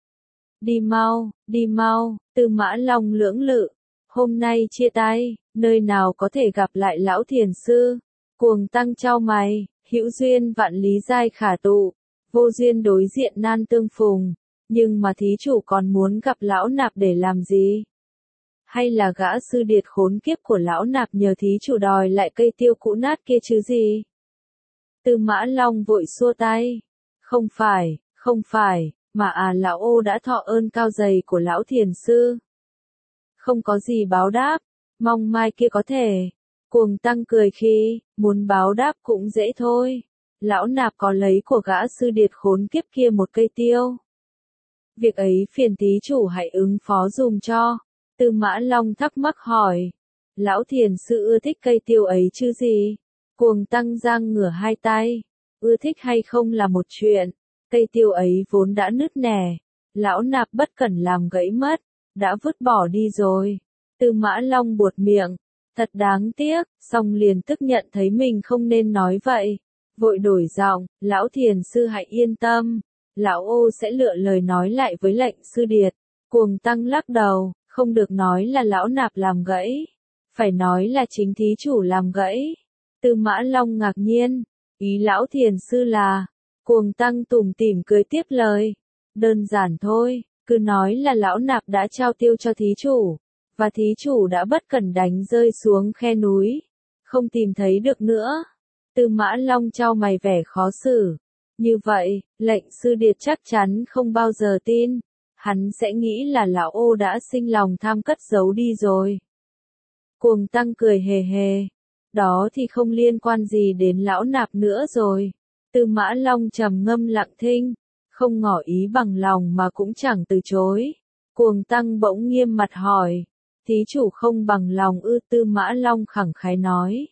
Đi mau, đi mau. Tư Mã Long lưỡng lự, hôm nay chia tay, nơi nào có thể gặp lại lão thiền sư. Cuồng Tăng chau mày, hữu duyên vạn lý giai khả tụ, vô duyên đối diện nan tương phùng, nhưng mà thí chủ còn muốn gặp lão nạp để làm gì? Hay là gã sư điệt khốn kiếp của lão nạp nhờ thí chủ đòi lại cây tiêu cũ nát kia chứ gì? Tư Mã Long vội xua tay, không phải, không phải, mà à lão ô đã thọ ơn cao dày của lão thiền sư. Không có gì báo đáp, mong mai kia có thể. Cuồng Tăng cười khi, muốn báo đáp cũng dễ thôi. Lão nạp có lấy của gã sư điệt khốn kiếp kia một cây tiêu. Việc ấy phiền thí chủ hãy ứng phó dùm cho. Tư Mã Long thắc mắc hỏi. Lão thiền sư ưa thích cây tiêu ấy chứ gì? Cuồng Tăng giang ngửa hai tay. Ưa thích hay không là một chuyện. Cây tiêu ấy vốn đã nứt nẻ. Lão nạp bất cẩn làm gãy mất. Đã vứt bỏ đi rồi. Tư Mã Long buột miệng. Thật đáng tiếc, xong liền tức nhận thấy mình không nên nói vậy. Vội đổi giọng, lão thiền sư hãy yên tâm. Lão ô sẽ lựa lời nói lại với lệnh sư điệt. Cuồng Tăng lắc đầu, không được nói là lão nạp làm gãy. Phải nói là chính thí chủ làm gãy. Tư Mã Long ngạc nhiên, ý lão thiền sư là. Cuồng Tăng tủm tỉm cười tiếp lời. Đơn giản thôi, cứ nói là lão nạp đã trao tiêu cho thí chủ. Và thí chủ đã bất cẩn đánh rơi xuống khe núi. Không tìm thấy được nữa. Tư Mã Long chau mày vẻ khó xử. Như vậy, lệnh sư điệt chắc chắn không bao giờ tin. Hắn sẽ nghĩ là lão ô đã sinh lòng tham cất giấu đi rồi. Cuồng Tăng cười hề hề. Đó thì không liên quan gì đến lão nạp nữa rồi. Tư Mã Long trầm ngâm lặng thinh. Không ngỏ ý bằng lòng mà cũng chẳng từ chối. Cuồng Tăng bỗng nghiêm mặt hỏi. Thí chủ không bằng lòng ư? Tư Mã Long khẳng khái nói.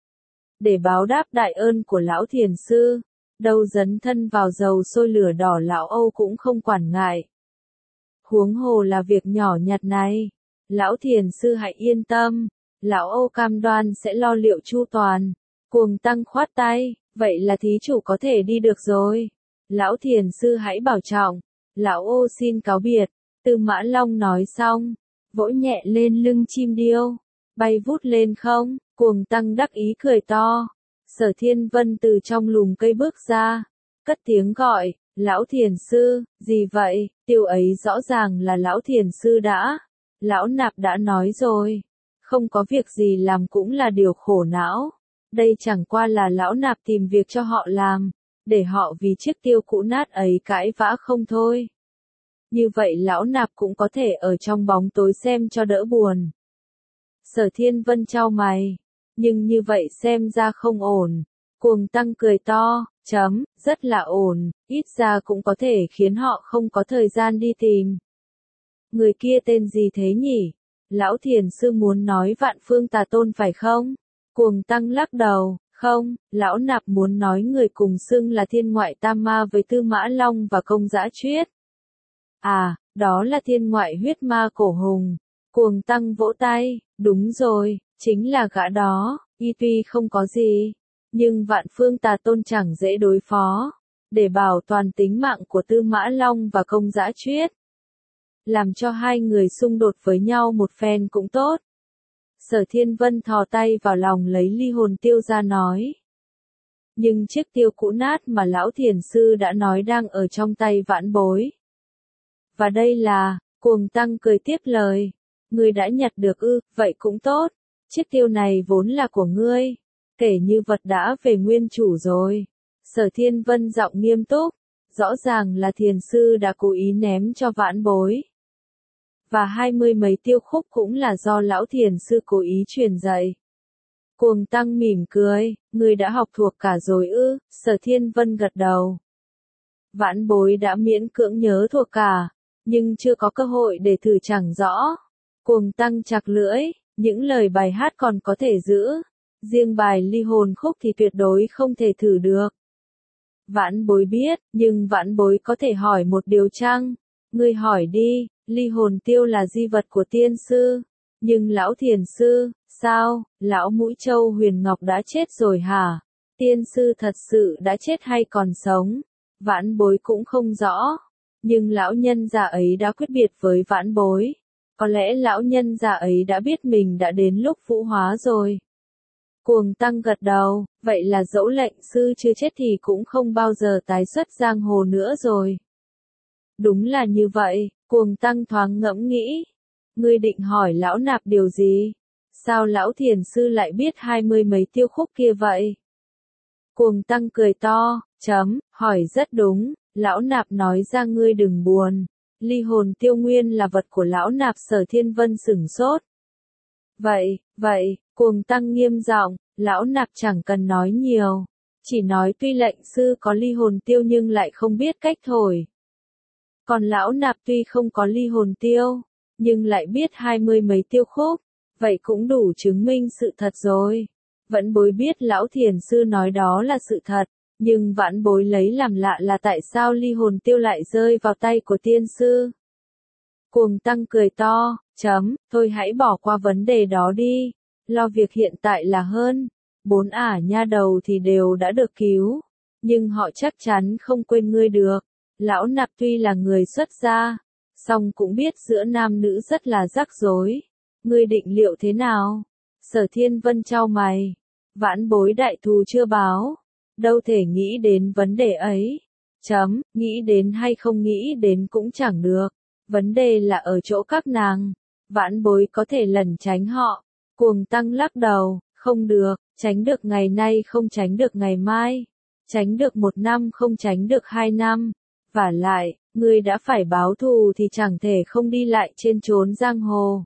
Để báo đáp đại ơn của lão thiền sư, đâu dấn thân vào dầu sôi lửa đỏ lão Âu cũng không quản ngại. Huống hồ là việc nhỏ nhặt này. Lão thiền sư hãy yên tâm, lão Âu cam đoan sẽ lo liệu chu toàn. Cuồng Tăng khoát tay, vậy là thí chủ có thể đi được rồi. Lão thiền sư hãy bảo trọng, lão Âu xin cáo biệt. Tư Mã Long nói xong, vỗ nhẹ lên lưng chim điêu, bay vút lên không. Cuồng Tăng đắc ý cười to. Sở Thiên Vân từ trong lùm cây bước ra, cất tiếng gọi, lão thiền sư, gì vậy? Tiêu ấy rõ ràng là lão thiền sư đã. Lão nạp đã nói rồi, không có việc gì làm cũng là điều khổ não. Đây chẳng qua là lão nạp tìm việc cho họ làm, để họ vì chiếc tiêu cũ nát ấy cãi vã không thôi. Như vậy lão nạp cũng có thể ở trong bóng tối xem cho đỡ buồn. Sở Thiên Vân chau mày. Nhưng như vậy xem ra không ổn. Cuồng Tăng cười to, chấm, rất là ổn, ít ra cũng có thể khiến họ không có thời gian đi tìm. Người kia tên gì thế nhỉ? Lão thiền sư muốn nói Vạn Phương Tà Tôn phải không? Cuồng Tăng lắc đầu, không, lão nạp muốn nói người cùng xưng là Thiên Ngoại Tam Ma với Tư Mã Long và Công Dã Chuyết. À, đó là Thiên Ngoại Huyết Ma Cổ Hùng. Cuồng Tăng vỗ tay, đúng rồi. Chính là gã đó, y tuy không có gì, nhưng Vạn Phương Tà Tôn chẳng dễ đối phó. Để bảo toàn tính mạng của Tư Mã Long và Công Dã Chuyết, làm cho hai người xung đột với nhau một phen cũng tốt. Sở Thiên Vân thò tay vào lòng lấy ly hồn tiêu ra nói. Nhưng chiếc tiêu cũ nát mà lão thiền sư đã nói đang ở trong tay vãn bối. Và đây là, Cuồng Tăng cười tiếp lời. Ngươi đã nhặt được ư, vậy cũng tốt. Chiếc tiêu này vốn là của ngươi, kể như vật đã về nguyên chủ rồi. Sở Thiên Vân giọng nghiêm túc, rõ ràng là thiền sư đã cố ý ném cho vãn bối. và hai mươi mấy tiêu khúc cũng là do lão thiền sư cố ý truyền dạy. Cuồng Tăng mỉm cười, ngươi đã học thuộc cả rồi ư? Sở Thiên Vân gật đầu. Vãn bối đã miễn cưỡng nhớ thuộc cả, nhưng chưa có cơ hội để thử chẳng rõ. Cuồng Tăng chặt lưỡi, những lời bài hát còn có thể giữ, riêng bài ly hồn khúc thì tuyệt đối không thể thử được. Vãn bối biết, nhưng vãn bối có thể hỏi một điều chăng? Ngươi hỏi đi, ly hồn tiêu là di vật của tiên sư, nhưng lão thiền sư, sao, lão mũi châu huyền ngọc đã chết rồi hả? Tiên sư thật sự đã chết hay còn sống? Vãn bối cũng không rõ, nhưng lão nhân già ấy đã quyết biệt với vãn bối. Có lẽ lão nhân già ấy đã biết mình đã đến lúc vũ hóa rồi. Cuồng Tăng gật đầu, vậy là dẫu lệnh sư chưa chết thì cũng không bao giờ tái xuất giang hồ nữa rồi. Đúng là như vậy, Cuồng Tăng thoáng ngẫm nghĩ. Ngươi định hỏi lão nạp điều gì? Sao lão thiền sư lại biết hai mươi mấy tiêu khúc kia vậy? Cuồng Tăng cười to, chấm, hỏi rất đúng, lão nạp nói ra ngươi đừng buồn. Ly hồn tiêu nguyên là vật của lão nạp. Sở Thiên Vân sửng sốt. Vậy, vậy, Cuồng Tăng nghiêm giọng, lão nạp chẳng cần nói nhiều. Chỉ nói tuy lệnh sư có ly hồn tiêu nhưng lại không biết cách thổi. Còn lão nạp tuy không có ly hồn tiêu, nhưng lại biết hai mươi mấy tiêu khúc, vậy cũng đủ chứng minh sự thật rồi. Vẫn bối biết lão thiền sư nói đó là sự thật, nhưng vãn bối lấy làm lạ là tại sao ly hồn tiêu lại rơi vào tay của tiên sư. Cuồng Tăng cười to, chấm, thôi hãy bỏ qua vấn đề đó đi, lo việc hiện tại là hơn. Bốn ả nha đầu thì đều đã được cứu, nhưng họ chắc chắn không quên ngươi được. Lão nạp tuy là người xuất gia, song cũng biết giữa nam nữ rất là rắc rối. Ngươi định liệu thế nào? Sở Thiên Vân chau mày. Vãn bối đại thù chưa báo, đâu thể nghĩ đến vấn đề ấy. Chấm, nghĩ đến hay không nghĩ đến cũng chẳng được. Vấn đề là ở chỗ các nàng. Vãn bối có thể lẩn tránh họ. Cuồng Tăng lắc đầu, không được, tránh được ngày nay không tránh được ngày mai. Tránh được một năm không tránh được hai năm. Vả lại, ngươi đã phải báo thù thì chẳng thể không đi lại trên chốn giang hồ.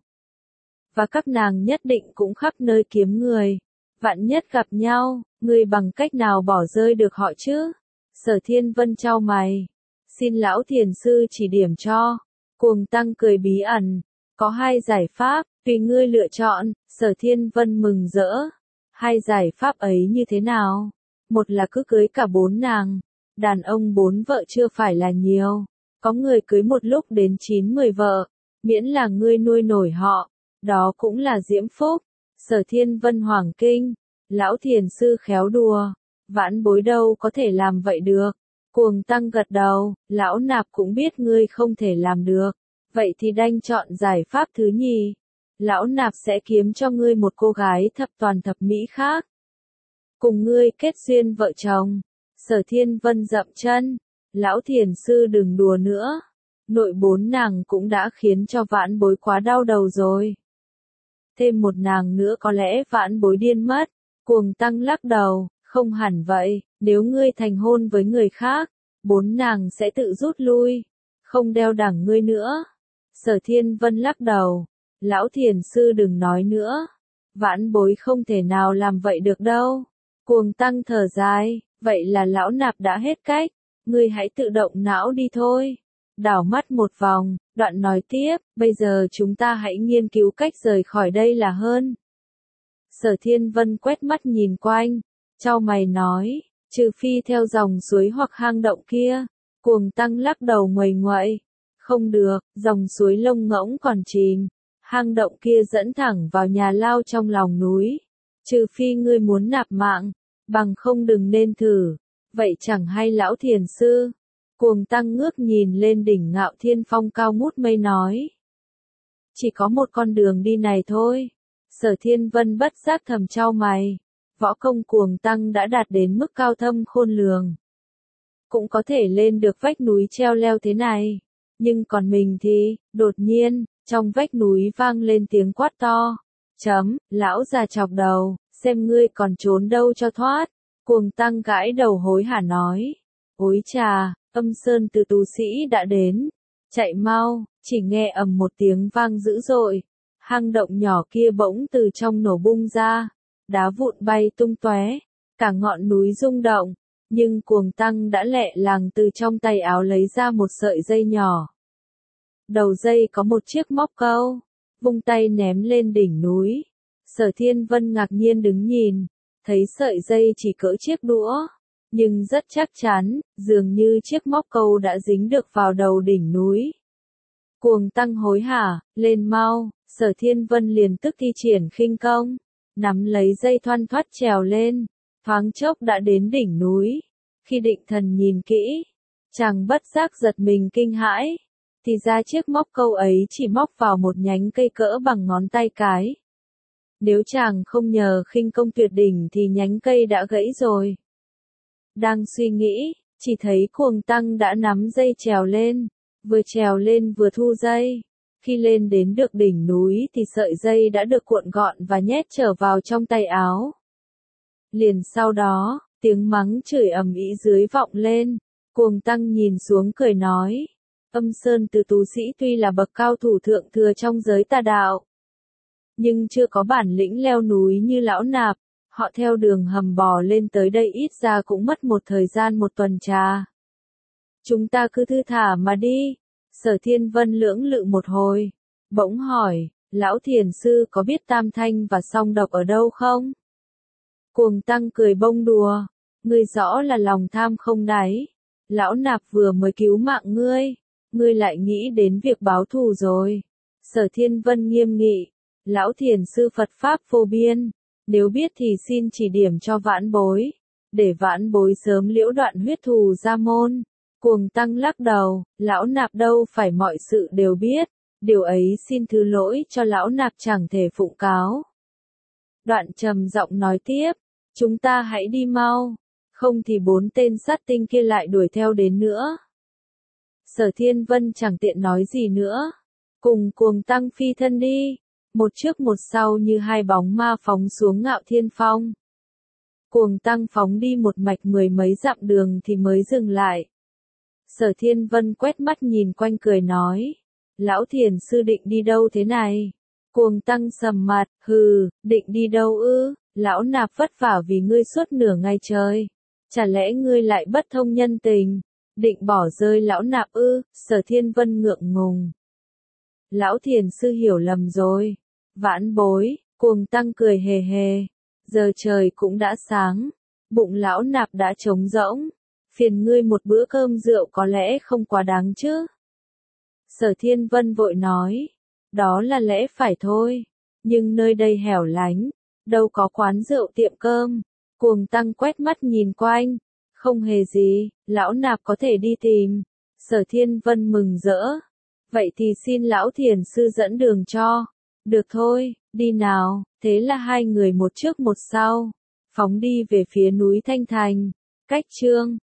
Và các nàng nhất định cũng khắp nơi kiếm người. Vạn nhất gặp nhau, ngươi bằng cách nào bỏ rơi được họ chứ? Sở Thiên Vân chau mày. Xin lão thiền sư chỉ điểm cho. Cuồng Tăng cười bí ẩn. Có hai giải pháp, tùy ngươi lựa chọn. Sở Thiên Vân mừng rỡ. Hai giải pháp ấy như thế nào? Một là cứ cưới cả bốn nàng. Đàn ông bốn vợ chưa phải là nhiều. Có người cưới một lúc đến chín mười vợ. Miễn là ngươi nuôi nổi họ. Đó cũng là diễm phúc. Sở Thiên Vân hoàng kinh. Lão thiền sư khéo đùa. Vãn bối đâu có thể làm vậy được. Cuồng Tăng gật đầu. Lão nạp cũng biết ngươi không thể làm được. Vậy thì đành chọn giải pháp thứ nhì. Lão nạp sẽ kiếm cho ngươi một cô gái thập toàn thập mỹ khác. Cùng ngươi kết duyên vợ chồng. Sở Thiên Vân dậm chân. Lão thiền sư đừng đùa nữa. Nội bốn nàng cũng đã khiến cho vãn bối quá đau đầu rồi. Thêm một nàng nữa có lẽ vãn bối điên mất. Cuồng Tăng lắc đầu, không hẳn vậy, nếu ngươi thành hôn với người khác, bốn nàng sẽ tự rút lui, không đeo đẳng ngươi nữa. Sở Thiên Vân lắc đầu, lão thiền sư đừng nói nữa, vãn bối không thể nào làm vậy được đâu. Cuồng Tăng thở dài, vậy là lão nạp đã hết cách, ngươi hãy tự động não đi thôi. Đảo mắt một vòng, đoạn nói tiếp, bây giờ chúng ta hãy nghiên cứu cách rời khỏi đây là hơn. Sở Thiên Vân quét mắt nhìn quanh, chau mày nói, trừ phi theo dòng suối hoặc hang động kia. Cuồng Tăng lắc đầu nguầy nguậy, không được, dòng suối lông ngỗng còn chìm, hang động kia dẫn thẳng vào nhà lao trong lòng núi. Trừ phi ngươi muốn nạp mạng, bằng không đừng nên thử, vậy chẳng hay lão thiền sư. Cuồng Tăng ngước nhìn lên đỉnh Ngạo Thiên Phong cao ngút mây nói. Chỉ có một con đường đi này thôi. Sở Thiên Vân bất giác thầm chau mày. Võ công Cuồng Tăng đã đạt đến mức cao thâm khôn lường. Cũng có thể lên được vách núi treo leo thế này. Nhưng còn mình thì, đột nhiên, trong vách núi vang lên tiếng quát to. Chấm, lão già chọc đầu, xem ngươi còn trốn đâu cho thoát. Cuồng Tăng gãi đầu hối hả nói. Ối chà, âm sơn từ tu sĩ đã đến. chạy mau, chỉ nghe ầm một tiếng vang dữ dội, hang động nhỏ kia bỗng từ trong nổ bung ra, đá vụn bay tung tóe, cả ngọn núi rung động, nhưng Cuồng Tăng đã lẹ làng từ trong tay áo lấy ra một sợi dây nhỏ. Đầu dây có một chiếc móc câu, vung tay ném lên đỉnh núi. Sở Thiên Vân ngạc nhiên đứng nhìn, thấy sợi dây chỉ cỡ chiếc đũa, nhưng rất chắc chắn, dường như chiếc móc câu đã dính được vào đầu đỉnh núi. Cuồng Tăng hối hả, lên mau, Sở Thiên Vân liền tức thi triển khinh công, nắm lấy dây thoăn thoắt trèo lên, thoáng chốc đã đến đỉnh núi. Khi định thần nhìn kỹ, chàng bất giác giật mình kinh hãi, thì ra chiếc móc câu ấy chỉ móc vào một nhánh cây cỡ bằng ngón tay cái. Nếu chàng không nhờ khinh công tuyệt đỉnh thì nhánh cây đã gãy rồi. Đang suy nghĩ, chỉ thấy Cuồng Tăng đã nắm dây trèo lên, vừa trèo lên vừa thu dây. Khi lên đến được đỉnh núi thì sợi dây đã được cuộn gọn và nhét trở vào trong tay áo. Liền sau đó, tiếng mắng chửi ầm ĩ dưới vọng lên, Cuồng Tăng nhìn xuống cười nói, Âm Sơn Từ tú sĩ tuy là bậc cao thủ thượng thừa trong giới tà đạo, nhưng chưa có bản lĩnh leo núi như lão nạp, họ theo đường hầm bò lên tới đây ít ra cũng mất một thời gian một tuần trà. Chúng ta cứ thư thả mà đi. Sở Thiên Vân lưỡng lự một hồi, bỗng hỏi, lão thiền sư có biết tam thanh và song độc ở đâu không? Cuồng Tăng cười bông đùa, ngươi rõ là lòng tham không đáy, lão nạp vừa mới cứu mạng ngươi, ngươi lại nghĩ đến việc báo thù rồi. Sở Thiên Vân nghiêm nghị, lão thiền sư Phật Pháp vô biên, nếu biết thì xin chỉ điểm cho vãn bối, để vãn bối sớm liễu đoạn huyết thù ra môn. Cuồng Tăng lắc đầu, lão nạp đâu phải mọi sự đều biết, điều ấy xin thứ lỗi cho lão nạp chẳng thể phụng cáo. Đoạn trầm giọng nói tiếp, chúng ta hãy đi mau, không thì bốn tên sát tinh kia lại đuổi theo đến nữa. Sở Thiên Vân chẳng tiện nói gì nữa, cùng Cuồng Tăng phi thân đi, một trước một sau như hai bóng ma phóng xuống Ngạo Thiên Phong. Cuồng Tăng phóng đi một mạch mười mấy dặm đường thì mới dừng lại. Sở Thiên Vân quét mắt nhìn quanh cười nói, lão thiền sư định đi đâu thế này? Cuồng Tăng sầm mặt, hừ, định đi đâu ư, lão nạp vất vả vì ngươi suốt nửa ngày trời, chả lẽ ngươi lại bất thông nhân tình, định bỏ rơi lão nạp ư? Sở Thiên Vân ngượng ngùng. Lão thiền sư hiểu lầm rồi, vãn bối. Cuồng Tăng cười hề hề, giờ trời cũng đã sáng, bụng lão nạp đã trống rỗng. Phiền ngươi một bữa cơm rượu có lẽ không quá đáng chứ? Sở Thiên Vân vội nói, đó là lẽ phải thôi, nhưng nơi đây hẻo lánh, đâu có quán rượu tiệm cơm. Cuồng Tăng quét mắt nhìn quanh, không hề gì, lão nạp có thể đi tìm. Sở Thiên Vân mừng rỡ, vậy thì xin lão thiền sư dẫn đường cho. Được thôi, đi nào. Thế là hai người một trước một sau, phóng đi về phía núi Thanh Thành. Cách chương